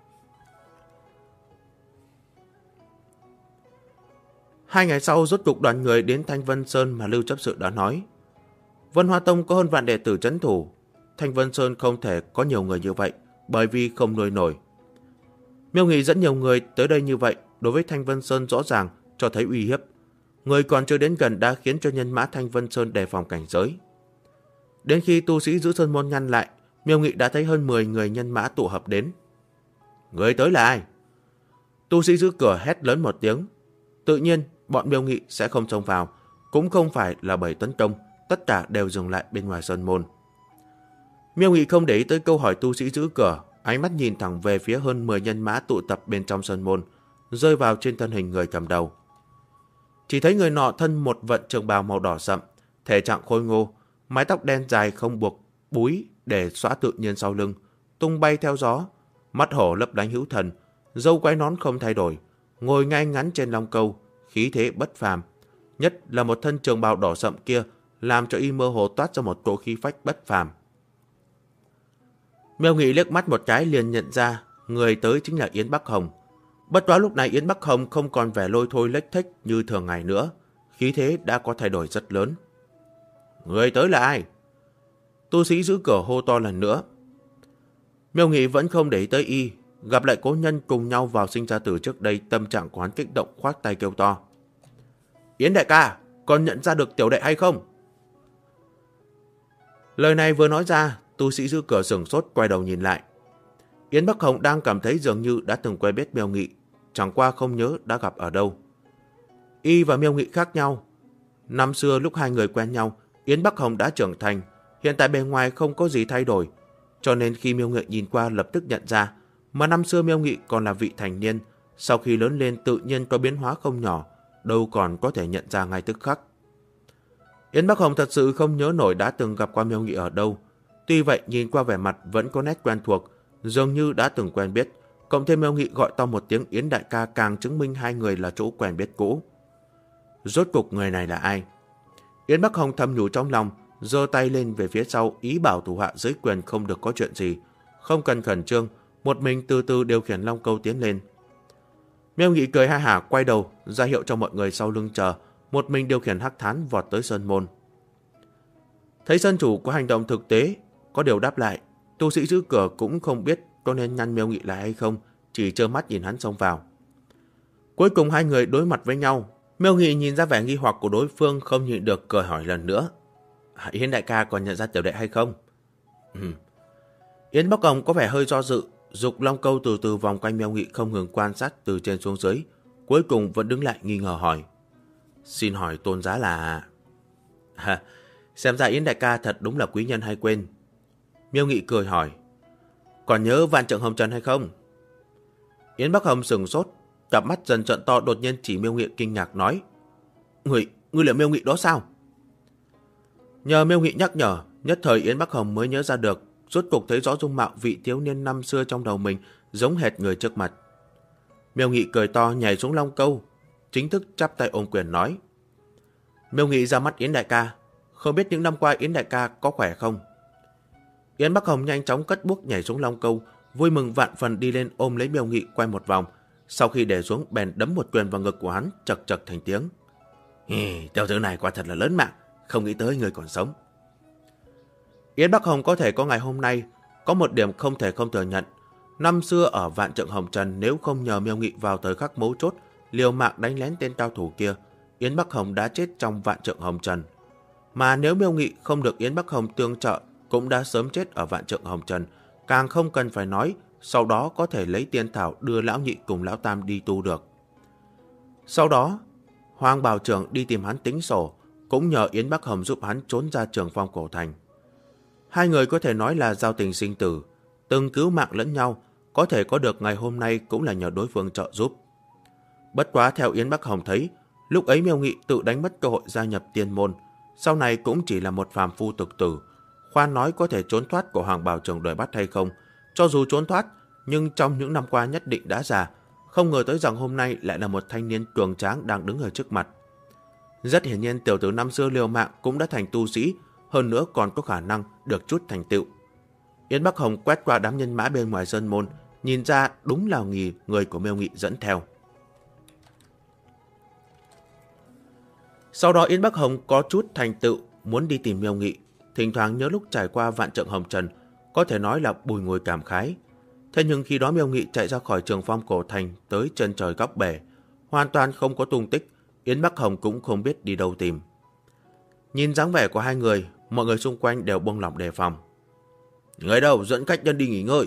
2 ngày sau, rốt cục đoàn người đến Thanh Vân Sơn mà Lưu chấp sự đã nói. Vân Hoa Tông có hơn vạn đệ tử trấn thủ. Thanh Vân Sơn không thể có nhiều người như vậy, bởi vì không nuôi nổi. Miêu Nghị dẫn nhiều người tới đây như vậy, đối với Thanh Vân Sơn rõ ràng cho thấy uy hiếp. Người còn chưa đến gần đã khiến cho nhân mã Thanh Vân Sơn đề phòng cảnh giới. Đến khi tu sĩ giữ sơn môn ngăn lại, Miêu Nghị đã thấy hơn 10 người nhân mã tụ hợp đến. Người tới là ai? Tu sĩ giữ cửa hét lớn một tiếng. Tự nhiên, bọn Miêu Nghị sẽ không xông vào, cũng không phải là bầy tấn công, tất cả đều dừng lại bên ngoài sơn môn. Miêu Nghị không để ý tới câu hỏi tu sĩ giữ cửa, ánh mắt nhìn thẳng về phía hơn 10 nhân mã tụ tập bên trong sơn môn, rơi vào trên thân hình người cầm đầu. Chỉ thấy người nọ thân một vận trường bào màu đỏ sậm, thể trạng khôi ngô, mái tóc đen dài không buộc búi để xõa tự nhiên sau lưng, tung bay theo gió, mắt hổ lấp lánh hữu thần, râu quai nón không thay đổi, ngồi ngay ngắn trên long câu, khí thế bất phàm. Nhất là một thân trường bào đỏ sậm kia làm cho y mơ hồ toát ra một cỗ khí phách bất phàm. Miêu Nghị liếc mắt một cái liền nhận ra người tới chính là Yến Bắc Hồng. Bất quá lúc này Yến Bắc Hồng không còn vẻ lôi thôi lếch thếch như thường ngày nữa, khí thế đã có thay đổi rất lớn. Người tới là ai? Tu sĩ giữ cửa hô to lần nữa. Miêu Nghị vẫn không để ý tới y, gặp lại cố nhân cùng nhau vào sinh ra tử trước đây, tâm trạng của hắn kích động khoát tay kêu to. Yến đại ca, còn nhận ra được tiểu đệ hay không? Lời này vừa nói ra, tu sĩ giữ cửa sửng sốt quay đầu nhìn lại. Yến Bắc Hồng đang cảm thấy dường như đã từng quen biết Miêu Nghị, chẳng qua không nhớ đã gặp ở đâu. Y và Miêu Nghị khác nhau. Năm xưa lúc hai người quen nhau, Yến Bắc Hồng đã trưởng thành, hiện tại bề ngoài không có gì thay đổi, cho nên khi Miêu Nghị nhìn qua lập tức nhận ra, mà năm xưa Miêu Nghị còn là vị thành niên, sau khi lớn lên tự nhiên có biến hóa không nhỏ, đâu còn có thể nhận ra ngay tức khắc. Yến Bắc Hồng thật sự không nhớ nổi đã từng gặp qua Miêu Nghị ở đâu, tuy vậy nhìn qua vẻ mặt vẫn có nét quen thuộc, dường như đã từng quen biết, cộng thêm Miêu Nghị gọi to một tiếng Yến đại ca càng chứng minh hai người là chỗ quen biết cũ. Rốt cục người này là ai? Yến Bắc Hồng thầm nhủ trong lòng, giơ tay lên về phía sau, ý bảo thủ hạ dưới quyền không được có chuyện gì, không cần khẩn trương, một mình từ từ điều khiển long câu tiến lên. Miêu Nghị cười ha hả quay đầu, ra hiệu cho mọi người sau lưng chờ, một mình điều khiển hắc thán vọt tới sơn môn. Thấy sân chủ có hành động thực tế, có điều đáp lại, tu sĩ giữ cửa cũng không biết có nên nhăn Miêu Nghị lại hay không, chỉ trơ mắt nhìn hắn xông vào. Cuối cùng hai người đối mặt với nhau, Miêu Nghị nhìn ra vẻ nghi hoặc của đối phương, không nhịn được cười hỏi lần nữa. Yến đại ca còn nhận ra tiểu đệ hay không? Yến Bắc Hồng có vẻ hơi do dự, dục long câu từ từ vòng quanh Miêu Nghị không ngừng quan sát từ trên xuống dưới, cuối cùng vẫn đứng lại nghi ngờ hỏi. Xin hỏi tôn giá là... xem ra Yến đại ca thật đúng là quý nhân hay quên. Miêu Nghị cười hỏi. Còn nhớ Vạn Trượng Hồng Trần hay không? Yến Bắc Hồng sừng sốt, cặp mắt dần trợn to, đột nhiên chỉ Miêu Nghị kinh ngạc nói. Ngươi là Miêu Nghị đó sao? Nhờ Miêu Nghị nhắc nhở, nhất thời Yến Bắc Hồng mới nhớ ra được, rốt cục thấy rõ dung mạo vị thiếu niên năm xưa trong đầu mình, giống hệt người trước mặt. Miêu Nghị cười to nhảy xuống long câu, chính thức chắp tay ôm quyền nói. Miêu Nghị ra mắt Yến đại ca, không biết những năm qua Yến đại ca có khỏe không? Yến Bắc Hồng nhanh chóng cất bước nhảy xuống long câu, vui mừng vạn phần đi lên ôm lấy Miêu Nghị quay một vòng, sau khi để xuống bèn đấm một quyền vào ngực của hắn, chật chật thành tiếng. Tiểu tử này quả thật là lớn mạng, không nghĩ tới người còn sống. Yến Bắc Hồng có thể có ngày hôm nay, có một điểm không thể không thừa nhận. Năm xưa ở Vạn Trượng Hồng Trần, nếu không nhờ Miêu Nghị vào thời khắc mấu chốt, liều mạng đánh lén tên cao thủ kia, Yến Bắc Hồng đã chết trong Vạn Trượng Hồng Trần. Mà nếu Miêu Nghị không được Yến Bắc Hồng tương trợ, cũng đã sớm chết ở Vạn Trượng Hồng Trần, càng không cần phải nói, sau đó có thể lấy tiên thảo đưa lão nhị cùng lão tam đi tu được. Sau đó, Hoàng Bảo Trưởng đi tìm hắn tính sổ, cũng nhờ Yến Bắc Hồng giúp hắn trốn ra Trường Phong cổ thành. Hai người có thể nói là giao tình sinh tử, từng cứu mạng lẫn nhau, có thể có được ngày hôm nay cũng là nhờ đối phương trợ giúp. Bất quá theo Yến Bắc Hồng thấy, lúc ấy Miêu Nghị tự đánh mất cơ hội gia nhập tiên môn, sau này cũng chỉ là một phàm phu tục tử. Khoan nói có thể trốn thoát của Hoàng Bảo Trưởng đuổi bắt hay không, cho dù trốn thoát, nhưng trong những năm qua nhất định đã già, không ngờ tới rằng hôm nay lại là một thanh niên cường tráng đang đứng ở trước mặt. Rất hiển nhiên tiểu tử năm xưa liều mạng cũng đã thành tu sĩ, hơn nữa còn có khả năng được chút thành tựu. Yến Bắc Hồng quét qua đám nhân mã bên ngoài sơn môn, nhìn ra đúng là người của Miêu Nghị dẫn theo. Sau đó Yến Bắc Hồng có chút thành tựu, muốn đi tìm Miêu Nghị, thỉnh thoảng nhớ lúc trải qua Vạn Trượng Hồng Trần, có thể nói là bùi ngùi cảm khái. Thế nhưng khi đó Miêu Nghị chạy ra khỏi Trường Phong cổ thành tới chân trời góc bể, hoàn toàn không có tung tích, Yến Bắc Hồng cũng không biết đi đâu tìm. Nhìn dáng vẻ của hai người, mọi người xung quanh đều buông lỏng đề phòng. Người đâu, dẫn khách nhân đi nghỉ ngơi.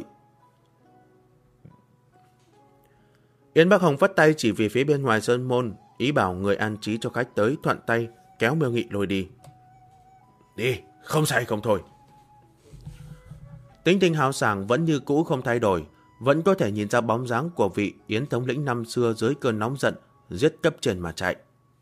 Yến Bắc Hồng phất tay chỉ về phía bên ngoài sơn môn, ý bảo người an trí cho khách tới, thuận tay kéo Miêu Nghị lôi đi. Đi, không sai không thôi. Tính tình hào sảng vẫn như cũ không thay đổi, vẫn có thể nhìn ra bóng dáng của vị Yến thống lĩnh năm xưa dưới cơn nóng giận, giết cấp trên mà chạy.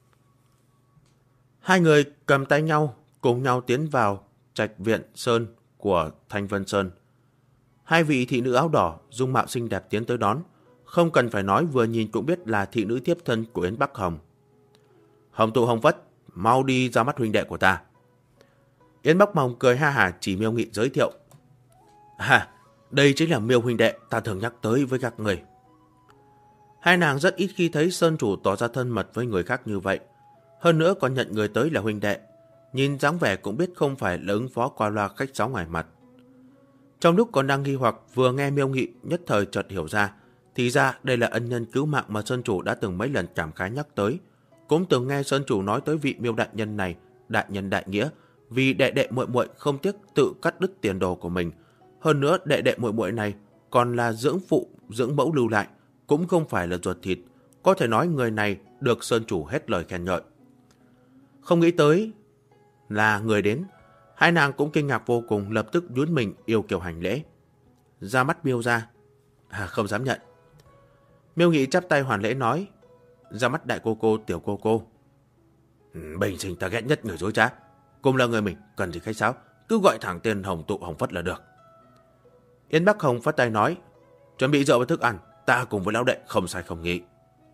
Hai người cầm tay nhau, cùng nhau tiến vào trạch viện sơn của Thanh Vân Sơn. Hai vị thị nữ áo đỏ, dung mạo xinh đẹp tiến tới đón, không cần phải nói vừa nhìn cũng biết là thị nữ thiếp thân của Yến Bắc Hồng. Hồng tụ Hồng Vất, mau đi ra mắt huynh đệ của ta. Yến Bắc Hồng cười ha hả chỉ Miêu Nghị giới thiệu. Đây chính là Miêu huynh đệ ta thường nhắc tới với các người. Hai nàng rất ít khi thấy Sơn chủ tỏ ra thân mật với người khác như vậy. Hơn nữa còn nhận người tới là huynh đệ. Nhìn dáng vẻ cũng biết không phải là ứng phó qua loa khách sáo ngoài mặt. Trong lúc còn đang nghi hoặc, vừa nghe Miêu Nghị nhất thời chợt hiểu ra. Thì ra đây là ân nhân cứu mạng mà Sơn chủ đã từng mấy lần cảm khái nhắc tới. Cũng từng nghe Sơn chủ nói tới vị Miêu đại nhân này, đại nhân đại nghĩa, vì đệ đệ muội muội không tiếc tự cắt đứt tiền đồ của mình. Hơn nữa đệ đệ muội muội này còn là dưỡng phụ, dưỡng mẫu lưu lại, cũng không phải là ruột thịt. Có thể nói người này được Sơn chủ hết lời khen ngợi. Không nghĩ tới là người đến, hai nàng cũng kinh ngạc vô cùng, lập tức nhún mình yêu kiều hành lễ. Ra mắt Miêu ra. Không dám nhận. Miêu Nghị chắp tay hoàn lễ nói, ra mắt đại cô cô, tiểu cô cô. Bình sinh ta ghét nhất người dối trá. Cùng là người mình, cần gì khách sáo, cứ gọi thẳng tên Hồng Tụ Hồng Phất là được. Yến Bắc Hồng phất tay nói, chuẩn bị rượu và thức ăn, ta cùng với lão đệ không sai không nghĩ.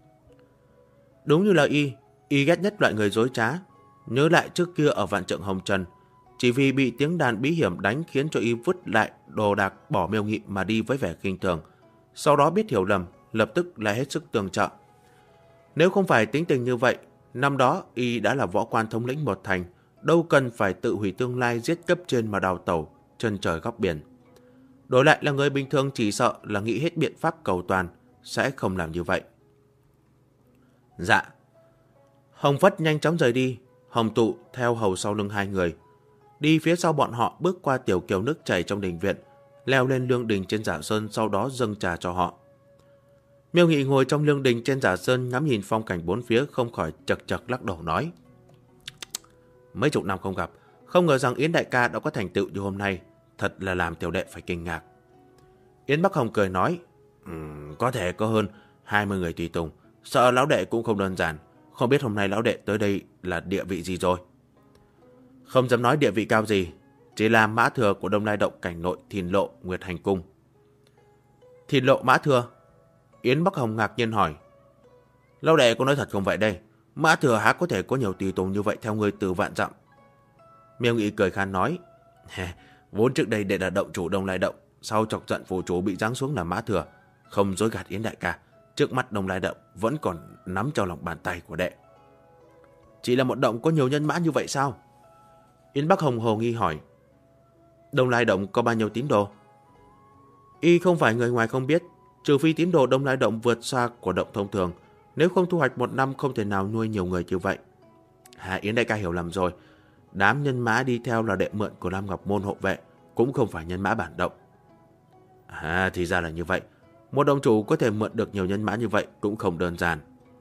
Đúng như là y ghét nhất loại người dối trá. Nhớ lại trước kia ở Vạn Trượng Hồng Trần, chỉ vì bị tiếng đàn bí hiểm đánh khiến cho y vứt lại đồ đạc bỏ Miêu Nghị mà đi với vẻ khinh thường. Sau đó biết hiểu lầm, lập tức lại hết sức tương trợ. Nếu không phải tính tình như vậy, năm đó y đã là võ quan thống lĩnh một thành, đâu cần phải tự hủy tương lai giết cấp trên mà đào tẩu chân trời góc biển. Đổi lại là người bình thường chỉ sợ là nghĩ hết biện pháp cầu toàn, sẽ không làm như vậy. Dạ. Hồng Phất nhanh chóng rời đi, Hồng Tụ theo hầu sau lưng hai người. Đi phía sau bọn họ bước qua tiểu kiều nước chảy trong đình viện, leo lên lương đình trên Giả Sơn, sau đó dâng trà cho họ. Miêu Nghị ngồi trong lương đình trên Giả Sơn ngắm nhìn phong cảnh bốn phía, không khỏi chật chật lắc đầu nói, mấy chục năm không gặp, không ngờ rằng Yến đại ca đã có thành tựu như hôm nay, thật là làm tiểu đệ phải kinh ngạc. Yến Bắc Hồng cười nói, có thể có hơn 20 người tùy tùng, sợ lão đệ cũng không đơn giản, không biết hôm nay lão đệ tới đây là địa vị gì rồi. Không dám nói địa vị cao gì, chỉ là mã thừa của Đông Lai Động cảnh nội Thìn Lộ Nguyệt Hành Cung. Thìn Lộ mã thừa? Yến Bắc Hồng ngạc nhiên hỏi, lão đệ có nói thật không vậy đây? Mã thừa há có thể có nhiều tùy tùng như vậy theo ngươi từ vạn dặm? Miêu Nghị cười khan nói, vốn trước đây đệ là động chủ Đông Lai Động, sau chọc giận phù chủ bị giáng xuống là mã thừa, không dối gạt Yến đại ca, trước mắt Đông Lai Động vẫn còn nắm trong lòng bàn tay của đệ. Chỉ là một động có nhiều nhân mã như vậy sao? Yến Bắc Hồng hồ nghi hỏi, Đông Lai Động có bao nhiêu tín đồ? Y không phải người ngoài không biết, trừ phi tín đồ Đông Lai Động vượt xa của động thông thường, nếu không thu hoạch một năm không thể nào nuôi nhiều người như vậy. Yến đại ca hiểu lầm rồi, đám nhân mã đi theo là đệ mượn của Lam Ngọc Môn hộ vệ, cũng không phải nhân mã bản động. Thì ra là như vậy, một động chủ có thể mượn được nhiều nhân mã như vậy cũng không đơn giản.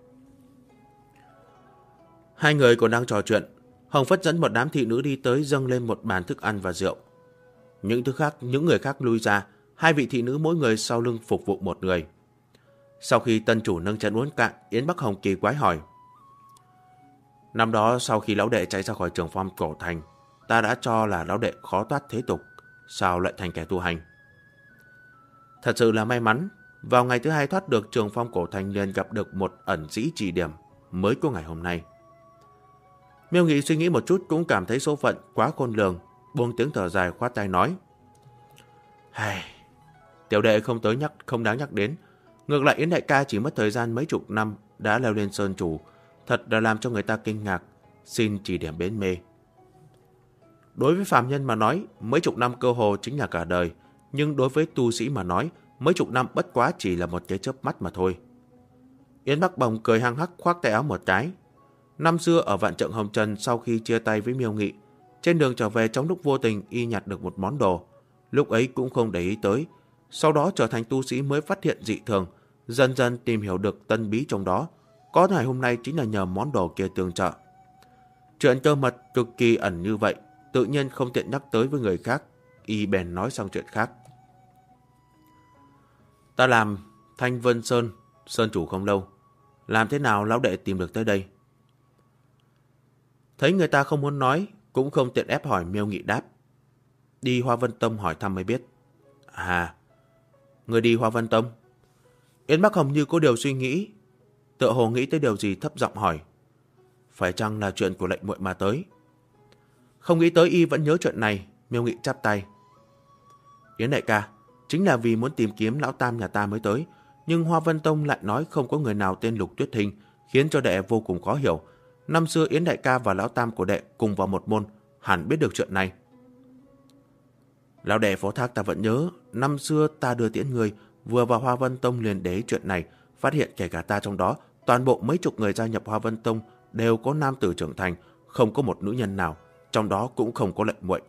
Hai người còn đang trò chuyện, Hồng Phất dẫn một đám thị nữ đi tới dâng lên một bàn thức ăn và rượu. Những người khác lui ra, hai vị thị nữ mỗi người sau lưng phục vụ một người. Sau khi tân chủ nâng chén uống cạn, Yến Bắc Hồng kỳ quái hỏi, năm đó sau khi lão đệ chạy ra khỏi Trường Phong Cổ Thành, ta đã cho là lão đệ khó thoát thế tục, sao lại thành kẻ tu hành? Thật sự là may mắn, vào ngày thứ hai thoát được Trường Phong Cổ Thành liền gặp được một ẩn sĩ chỉ điểm, mới có ngày hôm nay. Miêu Nghị suy nghĩ một chút cũng cảm thấy số phận quá khôn lường, buông tiếng thở dài khoát tay nói, tiểu đệ không đáng nhắc đến, ngược lại Yến đại ca chỉ mất thời gian mấy chục năm đã leo lên sơn chủ, thật là làm cho người ta kinh ngạc, xin chỉ điểm bến mê. Đối với phàm nhân mà nói, mấy chục năm cơ hồ chính là cả đời, nhưng đối với tu sĩ mà nói, mấy chục năm bất quá chỉ là một cái chớp mắt mà thôi. Yến Bắc Bồng cười hăng hắc khoác tay áo một cái. Năm xưa ở Vạn Trượng Hồng Trần, sau khi chia tay với Miêu Nghị, trên đường trở về trong lúc vô tình y nhặt được một món đồ, lúc ấy cũng không để ý tới, sau đó trở thành tu sĩ mới phát hiện dị thường, dần dần tìm hiểu được tân bí trong đó, có ngày hôm nay chính là nhờ món đồ kia tương trợ. Chuyện cơ mật cực kỳ ẩn như vậy, tự nhiên không tiện nhắc tới với người khác, y bèn nói sang chuyện khác. Ta làm Thanh Vân Sơn chủ không lâu, làm thế nào lão đệ tìm được tới đây? Thấy người ta không muốn nói, cũng không tiện ép hỏi, Miêu Nghị đáp, đi Hoa Vân Tông hỏi thăm mới biết. Người đi Hoa Vân Tông? Yến Bắc Hồng như có điều suy nghĩ, tựa hồ nghĩ tới điều gì thấp giọng hỏi, phải chăng là chuyện của lệnh muội mà tới? Không nghĩ tới y vẫn nhớ chuyện này, Miêu Nghị chắp tay. Yến đại ca, chính là vì muốn tìm kiếm lão tam nhà ta mới tới, nhưng Hoa Vân Tông lại nói không có người nào tên Lục Tuyết Hình, khiến cho đệ vô cùng khó hiểu. Năm xưa Yến đại ca và lão tam của đệ cùng vào một môn, hẳn biết được chuyện này. Lão đệ phó thác ta vẫn nhớ, năm xưa ta đưa tiễn người, vừa vào Hoa Vân Tông liền để chuyện này, phát hiện kể cả ta trong đó, toàn bộ mấy chục người gia nhập Hoa Vân Tông đều có nam tử trưởng thành, không có một nữ nhân nào, trong đó cũng không có lệnh muội.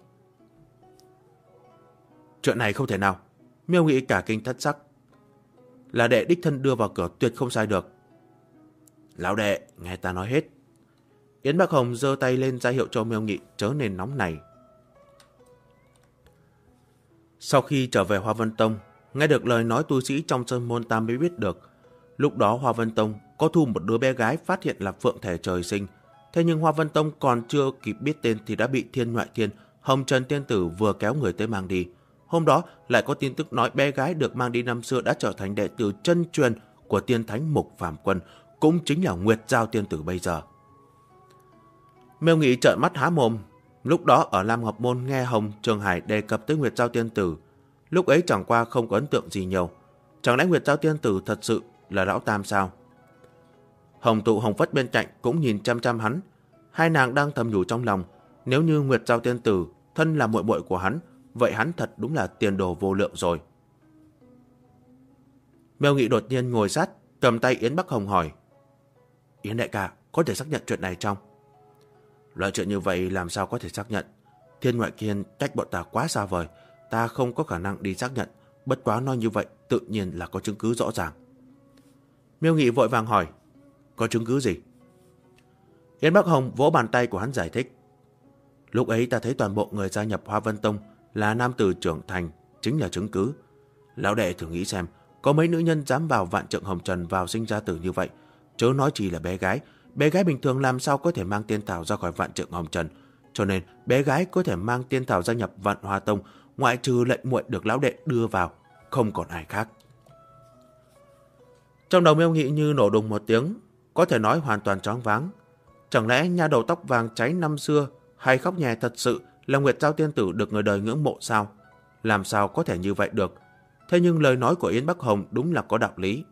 Chuyện này không thể nào. Miêu Nghị cả kinh thất sắc. Là đệ đích thân đưa vào cửa, tuyệt không sai được. Lão đệ, nghe ta nói hết. Yến Bắc Hồng giơ tay lên ra hiệu cho Miêu Nghị chớ nên nóng này. Sau khi trở về Hoa Vân Tông, nghe được lời nói tu sĩ trong sơn môn ta mới biết được. Lúc đó Hoa Vân Tông có thu một đứa bé gái phát hiện là phượng thể trời sinh. Thế nhưng Hoa Vân Tông còn chưa kịp biết tên thì đã bị Thiên Ngoại Thiên, Hồng Trần Tiên Tử vừa kéo người tới mang đi. Hôm đó lại có tin tức nói bé gái được mang đi năm xưa đã trở thành đệ tử chân truyền của Tiên Thánh Mục Phàm Quân, cũng chính là Nguyệt Giao Tiên Tử bây giờ. Miêu Nghị trợn mắt há mồm. Lúc đó ở Lam Ngọc Môn nghe Hồng Trường Hải đề cập tới Nguyệt Giao Tiên Tử, lúc ấy chẳng qua không có ấn tượng gì nhiều. Chẳng lẽ Nguyệt Giao Tiên Tử thật sự là lão tam sao? Hồng Tụ Hồng Phất bên cạnh cũng nhìn chăm chăm hắn. Hai nàng đang thầm nhủ trong lòng, nếu như Nguyệt Giao Tiên Tử thân là muội muội của hắn, vậy hắn thật đúng là tiền đồ vô lượng rồi. Miêu Nghị đột nhiên ngồi sát, cầm tay Yến Bắc Hồng hỏi: Yến đại ca, có thể xác nhận chuyện này không? Loại chuyện như vậy làm sao có thể xác nhận? Thiên Ngoại Thiên cách bọn ta quá xa vời, ta không có khả năng đi xác nhận. Bất quá nói như vậy tự nhiên là có chứng cứ rõ ràng. Miêu Nghị vội vàng hỏi: Có chứng cứ gì? Yến Bắc Hồng vỗ bàn tay của hắn giải thích: Lúc ấy ta thấy toàn bộ người gia nhập Hoa Vân Tông là nam tử trưởng thành, chính là chứng cứ. Lão đệ thử nghĩ xem, có mấy nữ nhân dám vào Vạn Trượng Hồng Trần vào sinh ra tử như vậy, chớ nói chỉ là bé gái bình thường làm sao có thể mang tiên thảo ra khỏi Vạn Trượng Hồng Trần. Cho nên bé gái có thể mang tiên thảo gia nhập Vạn Hoa Tông, ngoại trừ lệnh muội được lão đệ đưa vào, không còn ai khác. Trong đầu Miêu Nghị như nổ đùng một tiếng, có thể nói hoàn toàn choáng váng. Chẳng lẽ nha đầu tóc vàng cháy năm xưa hay khóc nhè thật sự là Nguyệt Giao Tiên Tử được người đời ngưỡng mộ sao? Làm sao có thể như vậy được? Thế nhưng lời nói của Yến Bắc Hồng đúng là có đạo lý.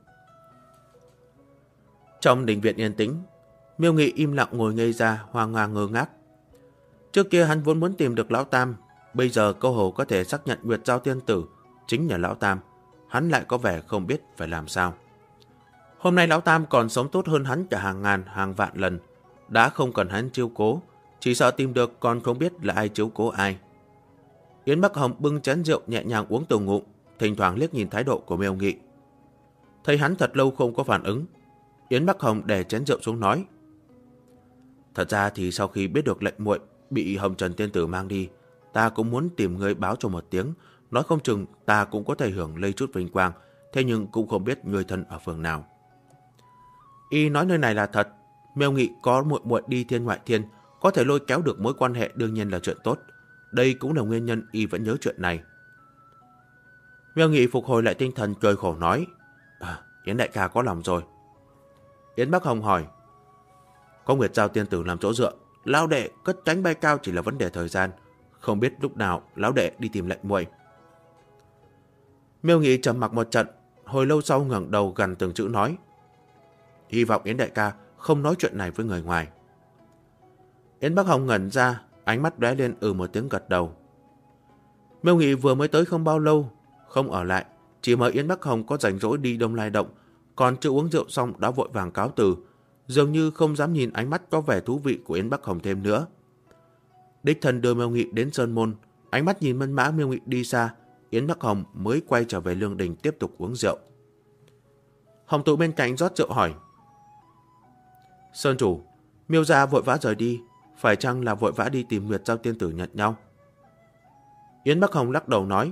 Trong đình viện yên tĩnh, Miêu Nghị im lặng ngồi ngây ra, hoang mang ngơ ngác. Trước kia hắn vốn muốn tìm được lão tam, bây giờ cơ hồ có thể xác nhận Nguyệt Giao Tiên Tử chính là lão tam, hắn lại có vẻ không biết phải làm sao. Hôm nay lão tam còn sống tốt hơn hắn cả hàng ngàn hàng vạn lần, đã không cần hắn chiếu cố, chỉ sợ tìm được còn không biết là ai chiếu cố ai. Yến Bắc Hồng bưng chén rượu nhẹ nhàng uống từng ngụm, thỉnh thoảng liếc nhìn thái độ của Miêu Nghị. Thấy hắn thật lâu không có phản ứng, Yến Bắc Hồng để chén rượu xuống nói: Thật ra thì sau khi biết được lệnh muội bị Hồng Trần Tiên Tử mang đi, ta cũng muốn tìm người báo cho một tiếng, nói không chừng ta cũng có thể hưởng lây chút vinh quang, thế nhưng cũng không biết người thân ở phường nào. Y nói nơi này là thật, Miêu Nghị có muội muội đi Thiên Ngoại Thiên, có thể lôi kéo được mối quan hệ đương nhiên là chuyện tốt. Đây cũng là nguyên nhân y vẫn nhớ chuyện này. Miêu Nghị phục hồi lại tinh thần, cười khổ nói: Yến đại ca có lòng rồi. Yến Bắc Hồng hỏi: Có Nguyệt Giao Tiên Tử làm chỗ dựa, lão đệ cất cánh bay cao chỉ là vấn đề thời gian, không biết lúc nào lão đệ đi tìm lệnh muội. Miêu Nghị trầm mặc một trận, hồi lâu sau ngẩng đầu gằn từng chữ nói: Hy vọng Yến đại ca không nói chuyện này với người ngoài. Yến Bắc Hồng ngẩn ra, ánh mắt lóe lên một tiếng gật đầu. Miêu Nghị vừa mới tới không bao lâu, không ở lại, chỉ mời Yến Bắc Hồng có rảnh rỗi đi Đông Lai Động, còn chưa uống rượu xong đã vội vàng cáo từ, dường như không dám nhìn ánh mắt có vẻ thú vị của Yến Bắc Hồng thêm nữa. Đích thân đưa Miêu Nghị đến Sơn Môn, ánh mắt nhìn mân mã Miêu Nghị đi xa, Yến Bắc Hồng mới quay trở về Lương Đình tiếp tục uống rượu. Hồng Tụ bên cạnh rót rượu hỏi: Sơn chủ, Miêu gia vội vã rời đi, phải chăng là vội vã đi tìm Nguyệt Giao Tiên Tử nhận nhau? Yến Bắc Hồng lắc đầu nói: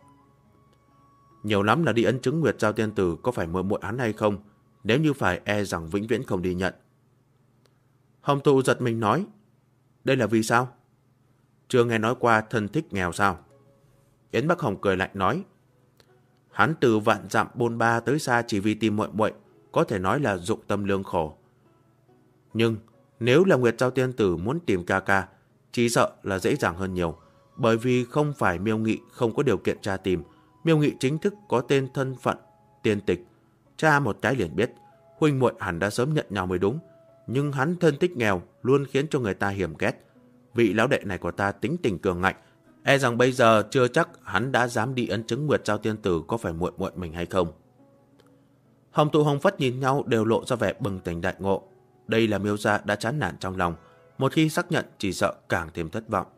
Nhiều lắm là đi ấn chứng Nguyệt Giao Tiên Tử có phải muội muội hắn hay không, nếu như phải e rằng vĩnh viễn không đi nhận. Hồng Tụ giật mình nói: Đây là vì sao? Chưa nghe nói qua thân thích nghèo sao? Yến Bắc Hồng cười lạnh nói: Hắn từ vạn dặm bôn ba tới xa chỉ vì tìm muội muội, có thể nói là dụng tâm lương khổ. Nhưng nếu là Nguyệt Giao Tiên Tử muốn tìm ca ca, chỉ sợ là dễ dàng hơn nhiều, bởi vì không phải Miêu Nghị không có điều kiện tra tìm, Miêu Nghị chính thức có tên thân phận tiên tịch. Tra một cái liền biết, huynh muội hẳn đã sớm nhận nhau mới đúng. Nhưng hắn thân tích nghèo luôn khiến cho người ta hiểm ghét. Vị lão đệ này của ta tính tình cường ngạnh, e rằng bây giờ chưa chắc hắn đã dám đi ấn chứng Nguyệt Giao tiên tử có phải muội muội mình hay không. Hồng Tụ Hồng Phất nhìn nhau đều lộ ra vẻ bừng tỉnh đại ngộ. Đây là Miêu gia đã chán nản trong lòng, một khi xác nhận chỉ sợ càng thêm thất vọng.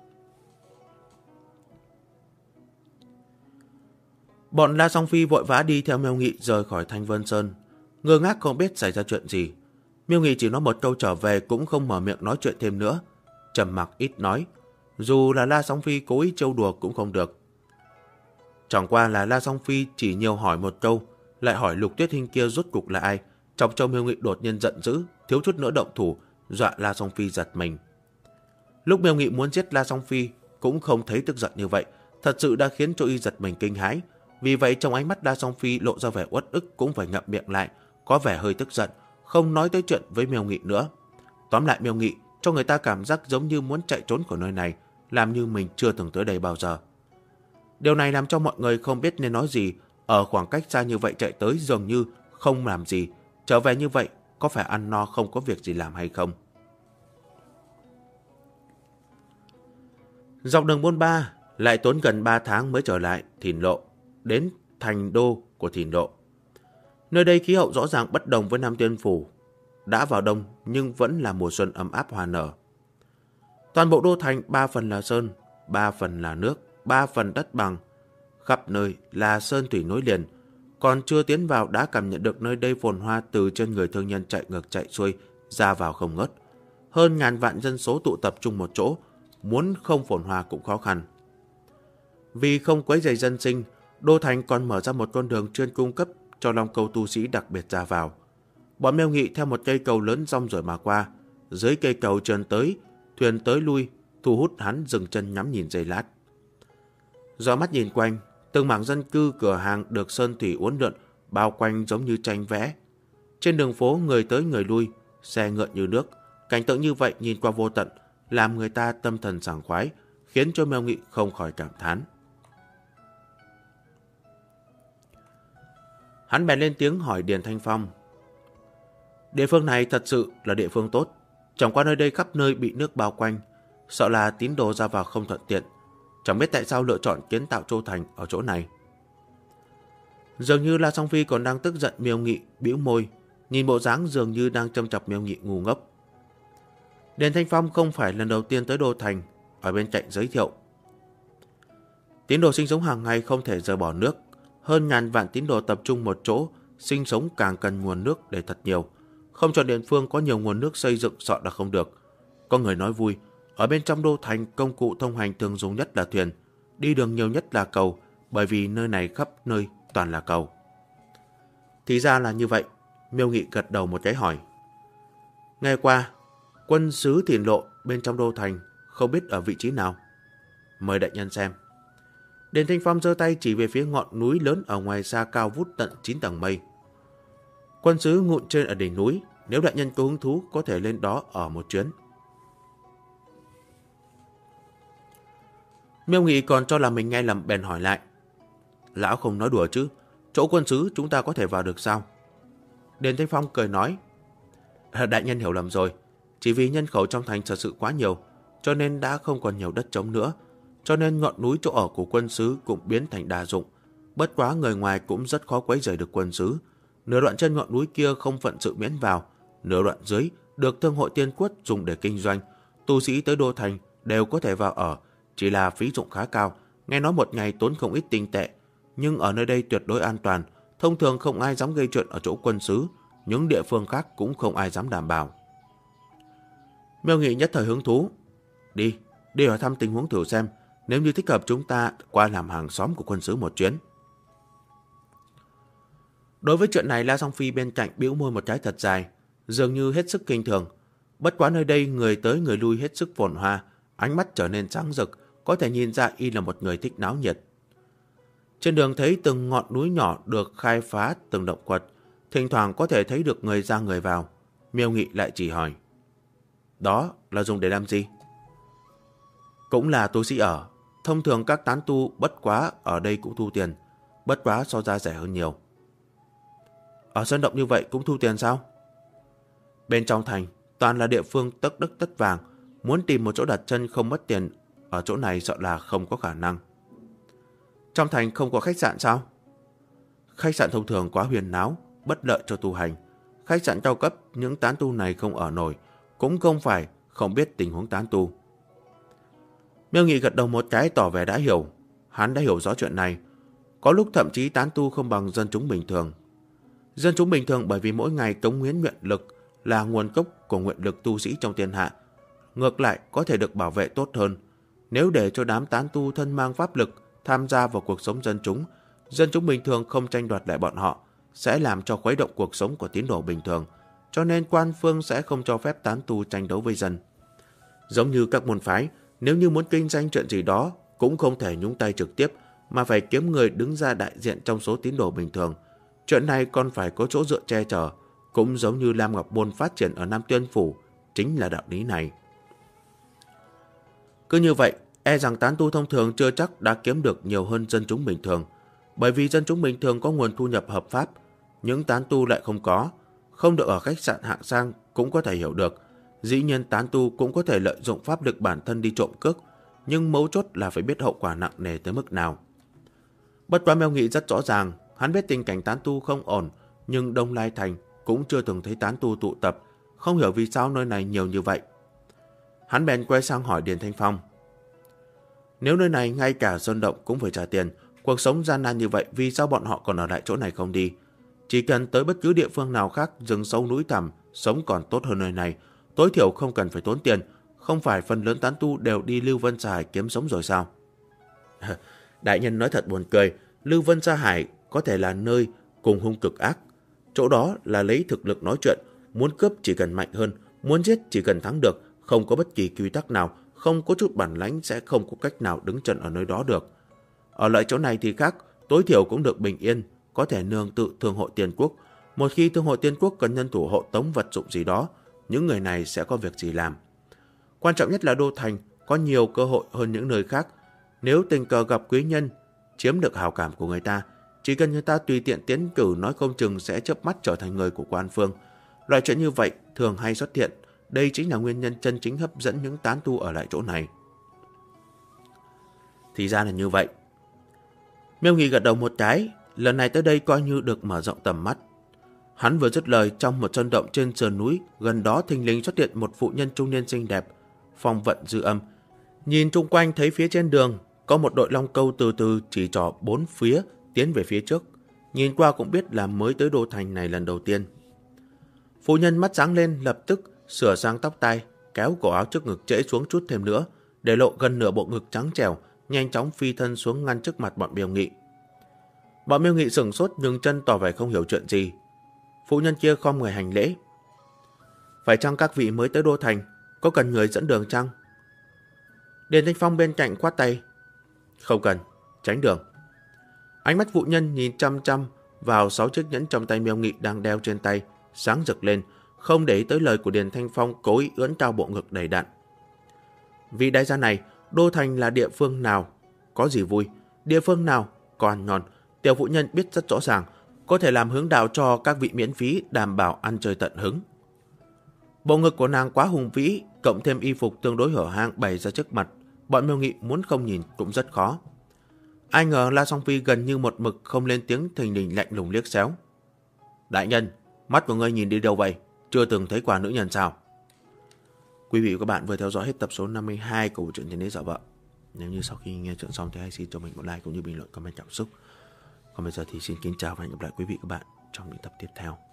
Bọn La Song Phi vội vã đi theo Miêu Nghị rời khỏi Thanh Vân Sơn, ngơ ngác không biết xảy ra chuyện gì. Miêu Nghị chỉ nói một câu trở về cũng không mở miệng nói chuyện thêm nữa, trầm mặc ít nói, dù là La Song Phi cố ý trêu đùa cũng không được. Chẳng qua là La Song Phi chỉ nhiều hỏi một câu, lại hỏi Lục Tuyết Hinh kia rốt cục là ai, chọc cho Miêu Nghị đột nhiên giận dữ, thiếu chút nữa động thủ, dọa La Song Phi giật mình. Lúc Miêu Nghị muốn giết La Song Phi cũng không thấy tức giận như vậy, thật sự đã khiến cho y giật mình kinh hãi. Vì vậy trong ánh mắt La Song Phi lộ ra vẻ uất ức cũng phải ngậm miệng lại, có vẻ hơi tức giận, không nói tới chuyện với Miêu Nghị nữa. Tóm lại Miêu Nghị cho người ta cảm giác giống như muốn chạy trốn khỏi nơi này, làm như mình chưa từng tới đây bao giờ. Điều này làm cho mọi người không biết nên nói gì, ở khoảng cách xa như vậy chạy tới dường như không làm gì, trở về như vậy có phải ăn no không có việc gì làm hay không. Dọc đường bôn ba lại tốn gần 3 tháng mới trở lại Thìn Lộ, đến thành đô của Thìn Lộ. Nơi đây khí hậu rõ ràng bất đồng với Nam Tiên Phủ, đã vào đông nhưng vẫn là mùa xuân ấm áp hoa nở. Toàn bộ đô thành 3 phần là sơn, 3 phần là nước, 3 phần đất bằng, khắp nơi là sơn thủy nối liền. Còn chưa tiến vào đã cảm nhận được nơi đây phồn hoa từ trên người thương nhân chạy ngược chạy xuôi, ra vào không ngớt. Hơn ngàn vạn dân số tụ tập trung một chỗ, muốn không phồn hoa cũng khó khăn. Vì không quấy rầy dân sinh, đô thành còn mở ra một con đường chuyên cung cấp cho Long Câu tu sĩ đặc biệt ra vào. Bọn Miêu Nghị theo một cây cầu lớn rong rồi mà qua, dưới cây cầu trườn tới, thuyền tới lui, thu hút hắn dừng chân ngắm nhìn giây lát. Do mắt nhìn quanh, từng mảng dân cư cửa hàng được sơn thủy uốn lượn bao quanh giống như tranh vẽ. Trên đường phố người tới người lui, xe ngựa như nước, cảnh tượng như vậy nhìn qua vô tận, làm người ta tâm thần sảng khoái, khiến cho Miêu Nghị không khỏi cảm thán. Hắn bèn lên tiếng hỏi Điền Thanh Phong. Địa phương này thật sự là địa phương tốt, chẳng qua nơi đây khắp nơi bị nước bao quanh, sợ là tín đồ ra vào không thuận tiện. Chẳng biết tại sao lựa chọn kiến tạo Châu Thành ở chỗ này. Dường như La Song Phi còn đang tức giận Miêu Nghị, bĩu môi, nhìn bộ dáng dường như đang châm chọc Miêu Nghị ngu ngốc. Điền Thanh Phong không phải lần đầu tiên tới đô thành, ở bên cạnh giới thiệu. Tín đồ sinh sống hàng ngày không thể rời bỏ nước, hơn ngàn vạn tín đồ tập trung một chỗ, sinh sống càng cần nguồn nước để thật nhiều. Không cho địa phương có nhiều nguồn nước xây dựng sợ là không được. Có người nói vui, ở bên trong đô thành công cụ thông hành thường dùng nhất là thuyền, đi đường nhiều nhất là cầu, bởi vì nơi này khắp nơi toàn là cầu. Thì ra là như vậy, Miêu Nghị gật đầu một cái hỏi. Nghe qua, quân sứ Thìn Lộ bên trong đô thành không biết ở vị trí nào. Mời đại nhân xem. Điền Thanh Phong giơ tay chỉ về phía ngọn núi lớn ở ngoài xa cao vút tận 9 tầng mây. Quân sứ ngụn trên ở đỉnh núi, nếu đại nhân có hứng thú có thể lên đó ở một chuyến. Miêu Nghị còn cho là mình nghe lầm bèn hỏi lại. Lão không nói đùa chứ, chỗ quân sứ chúng ta có thể vào được sao? Điền Thanh Phong cười nói. Đại nhân hiểu lầm rồi, chỉ vì nhân khẩu trong thành thật sự quá nhiều, cho nên đã không còn nhiều đất trống nữa, cho nên ngọn núi chỗ ở của quân sứ cũng biến thành đa dụng. Bất quá người ngoài cũng rất khó quấy rầy được quân sứ. Nửa đoạn trên ngọn núi kia không phận sự miễn vào, nửa đoạn dưới được thương hội tiên quất dùng để kinh doanh. Tu sĩ tới đô thành đều có thể vào ở, chỉ là phí dụng khá cao, nghe nói một ngày tốn không ít tinh tệ. Nhưng ở nơi đây tuyệt đối an toàn, thông thường không ai dám gây chuyện ở chỗ quân sứ, những địa phương khác cũng không ai dám đảm bảo. Miêu Nghị nhất thời hứng thú. Đi hỏi thăm tình huống thử xem, nếu như thích hợp chúng ta qua làm hàng xóm của quân sứ một chuyến. Đối với chuyện này, La Song Phi bên cạnh bĩu môi một cái thật dài, dường như hết sức kinh thường. Bất quá nơi đây người tới người lui hết sức phồn hoa, ánh mắt trở nên sáng rực, có thể nhìn ra y là một người thích náo nhiệt. Trên đường thấy từng ngọn núi nhỏ được khai phá từng động quật, thỉnh thoảng có thể thấy được người ra người vào. Miêu Nghị lại chỉ hỏi. Đó là dùng để làm gì? Cũng là tu sĩ ở. Thông thường các tán tu bất quá ở đây cũng thu tiền. bất quá so ra rẻ hơn nhiều. Ở sơn động như vậy cũng thu tiền sao? Bên trong thành toàn là địa phương tất đất tất vàng, muốn tìm một chỗ đặt chân không mất tiền ở chỗ này sợ là không có khả năng. Trong thành không có khách sạn sao? Khách sạn thông thường quá huyền náo, bất lợi cho tu hành. Khách sạn cao cấp những tán tu này không ở nổi, cũng không phải không biết tình huống tán tu. Miêu Nghị gật đầu một cái tỏ vẻ đã hiểu. Hắn đã hiểu rõ chuyện này. Có lúc thậm chí tán tu không bằng dân chúng bình thường. Dân chúng bình thường bởi vì mỗi ngày cống hiến nguyện lực là nguồn gốc của nguyện lực tu sĩ trong thiên hạ, ngược lại có thể được bảo vệ tốt hơn. Nếu để cho đám tán tu thân mang pháp lực tham gia vào cuộc sống dân chúng bình thường không tranh đoạt lại bọn họ, sẽ làm cho khuấy động cuộc sống của tín đồ bình thường, cho nên quan phương sẽ không cho phép tán tu tranh đấu với dân. Giống như các môn phái, nếu như muốn kinh doanh chuyện gì đó, cũng không thể nhúng tay trực tiếp, mà phải kiếm người đứng ra đại diện trong số tín đồ bình thường. Chuyện này còn phải có chỗ dựa che chở, cũng giống như Lam Ngọc Môn phát triển ở Nam Tuyên Phủ, chính là đạo lý này. Cứ như vậy, e rằng tán tu thông thường chưa chắc đã kiếm được nhiều hơn dân chúng bình thường, bởi vì dân chúng bình thường có nguồn thu nhập hợp pháp, những tán tu lại không được ở khách sạn hạng sang cũng có thể hiểu được. Dĩ nhiên tán tu cũng có thể lợi dụng pháp lực bản thân đi trộm cướp, nhưng mấu chốt là phải biết hậu quả nặng nề tới mức nào. Bất quá Miêu Nghị rất rõ ràng, hắn biết tình cảnh tán tu không ổn, nhưng Đông Lai Thành cũng chưa từng thấy tán tu tụ tập, không hiểu vì sao nơi này nhiều như vậy. Hắn bèn quay sang hỏi Điền Thanh Phong. Nếu nơi này ngay cả sơn động cũng phải trả tiền, cuộc sống gian nan như vậy vì sao bọn họ còn ở lại chỗ này không đi? Chỉ cần tới bất cứ địa phương nào khác rừng sâu núi thẳm, sống còn tốt hơn nơi này, tối thiểu không cần phải tốn tiền, không phải phần lớn tán tu đều đi Lưu Vân Sa Hải kiếm sống rồi sao? Đại nhân nói thật buồn cười, Lưu Vân Sa Hải có thể là nơi cùng hung cực ác. Chỗ đó là lấy thực lực nói chuyện, muốn cướp chỉ cần mạnh hơn, muốn giết chỉ cần thắng được, không có bất kỳ quy tắc nào, không có chút bản lãnh sẽ không có cách nào đứng chân ở nơi đó được. Ở lại chỗ này thì khác, tối thiểu cũng được bình yên, có thể nương tự thương hội Tiên Quốc. Một khi thương hội Tiên Quốc cần nhân thủ hộ tống vật dụng gì đó, những người này sẽ có việc gì làm. Quan trọng nhất là Đô Thành có nhiều cơ hội hơn những nơi khác. Nếu tình cờ gặp quý nhân, chiếm được hào cảm của người ta, chỉ cần người ta tùy tiện tiến cử nói không chừng sẽ chớp mắt trở thành người của quan phương. Loại chuyện như vậy thường hay xuất hiện, đây chính là nguyên nhân chân chính hấp dẫn những tán tu ở lại chỗ này. Thì ra là như vậy. Miêu Nghị gật đầu một cái, lần này tới đây coi như được mở rộng tầm mắt. Hắn vừa dứt lời, trong một sơn động trên sườn núi, gần đó thình lình xuất hiện một phụ nhân trung niên xinh đẹp, phong vận dư âm. Nhìn chung quanh thấy phía trên đường, có một đội long câu từ từ chỉ trỏ bốn phía tiến về phía trước. Nhìn qua cũng biết là mới tới Đô Thành này lần đầu tiên. Phụ nhân mắt sáng lên lập tức sửa sang tóc tai, kéo cổ áo trước ngực trễ xuống chút thêm nữa, để lộ gần nửa bộ ngực trắng trẻo, nhanh chóng phi thân xuống ngăn trước mặt bọn Miêu Nghị. Bọn Miêu Nghị sửng sốt nhường chân tỏ vẻ không hiểu chuyện gì. Phụ nhân kia khom người hành lễ. Phải chăng các vị mới tới Đô Thành, có cần người dẫn đường chăng? Điền Thanh Phong bên cạnh khoát tay. Không cần, tránh đường. Ánh mắt phụ nhân nhìn chăm chăm vào 6 chiếc nhẫn trong tay Miêu Nghị đang đeo trên tay, sáng rực lên, không để ý tới lời của Điền Thanh Phong cố ý ưỡn cao bộ ngực đầy đặn. Vị đại gia này, Đô Thành là địa phương nào có gì vui, địa phương nào có ăn ngon, tiểu phụ nhân biết rất rõ ràng, có thể làm hướng đạo cho các vị miễn phí, đảm bảo ăn chơi tận hứng. Bộ ngực của nàng quá hùng vĩ, cộng thêm y phục tương đối hở hang bày ra trước mặt, bọn Miêu Nghị muốn không nhìn cũng rất khó. Ai ngờ La Song Phi gần như một mực không lên tiếng, thình lình lạnh lùng liếc xéo. Đại nhân, mắt của ngươi nhìn đi đâu vậy? Chưa từng thấy qua nữ nhân sao? Quý vị và các bạn vừa theo dõi hết tập số 52 của bộ truyện Thiên Đế Giả Vợ. Nếu như sau khi nghe chuyện xong thì hãy xin cho mình một like cũng như bình luận comment cảm xúc. Còn bây giờ thì xin kính chào và hẹn gặp lại quý vị và các bạn trong những tập tiếp theo.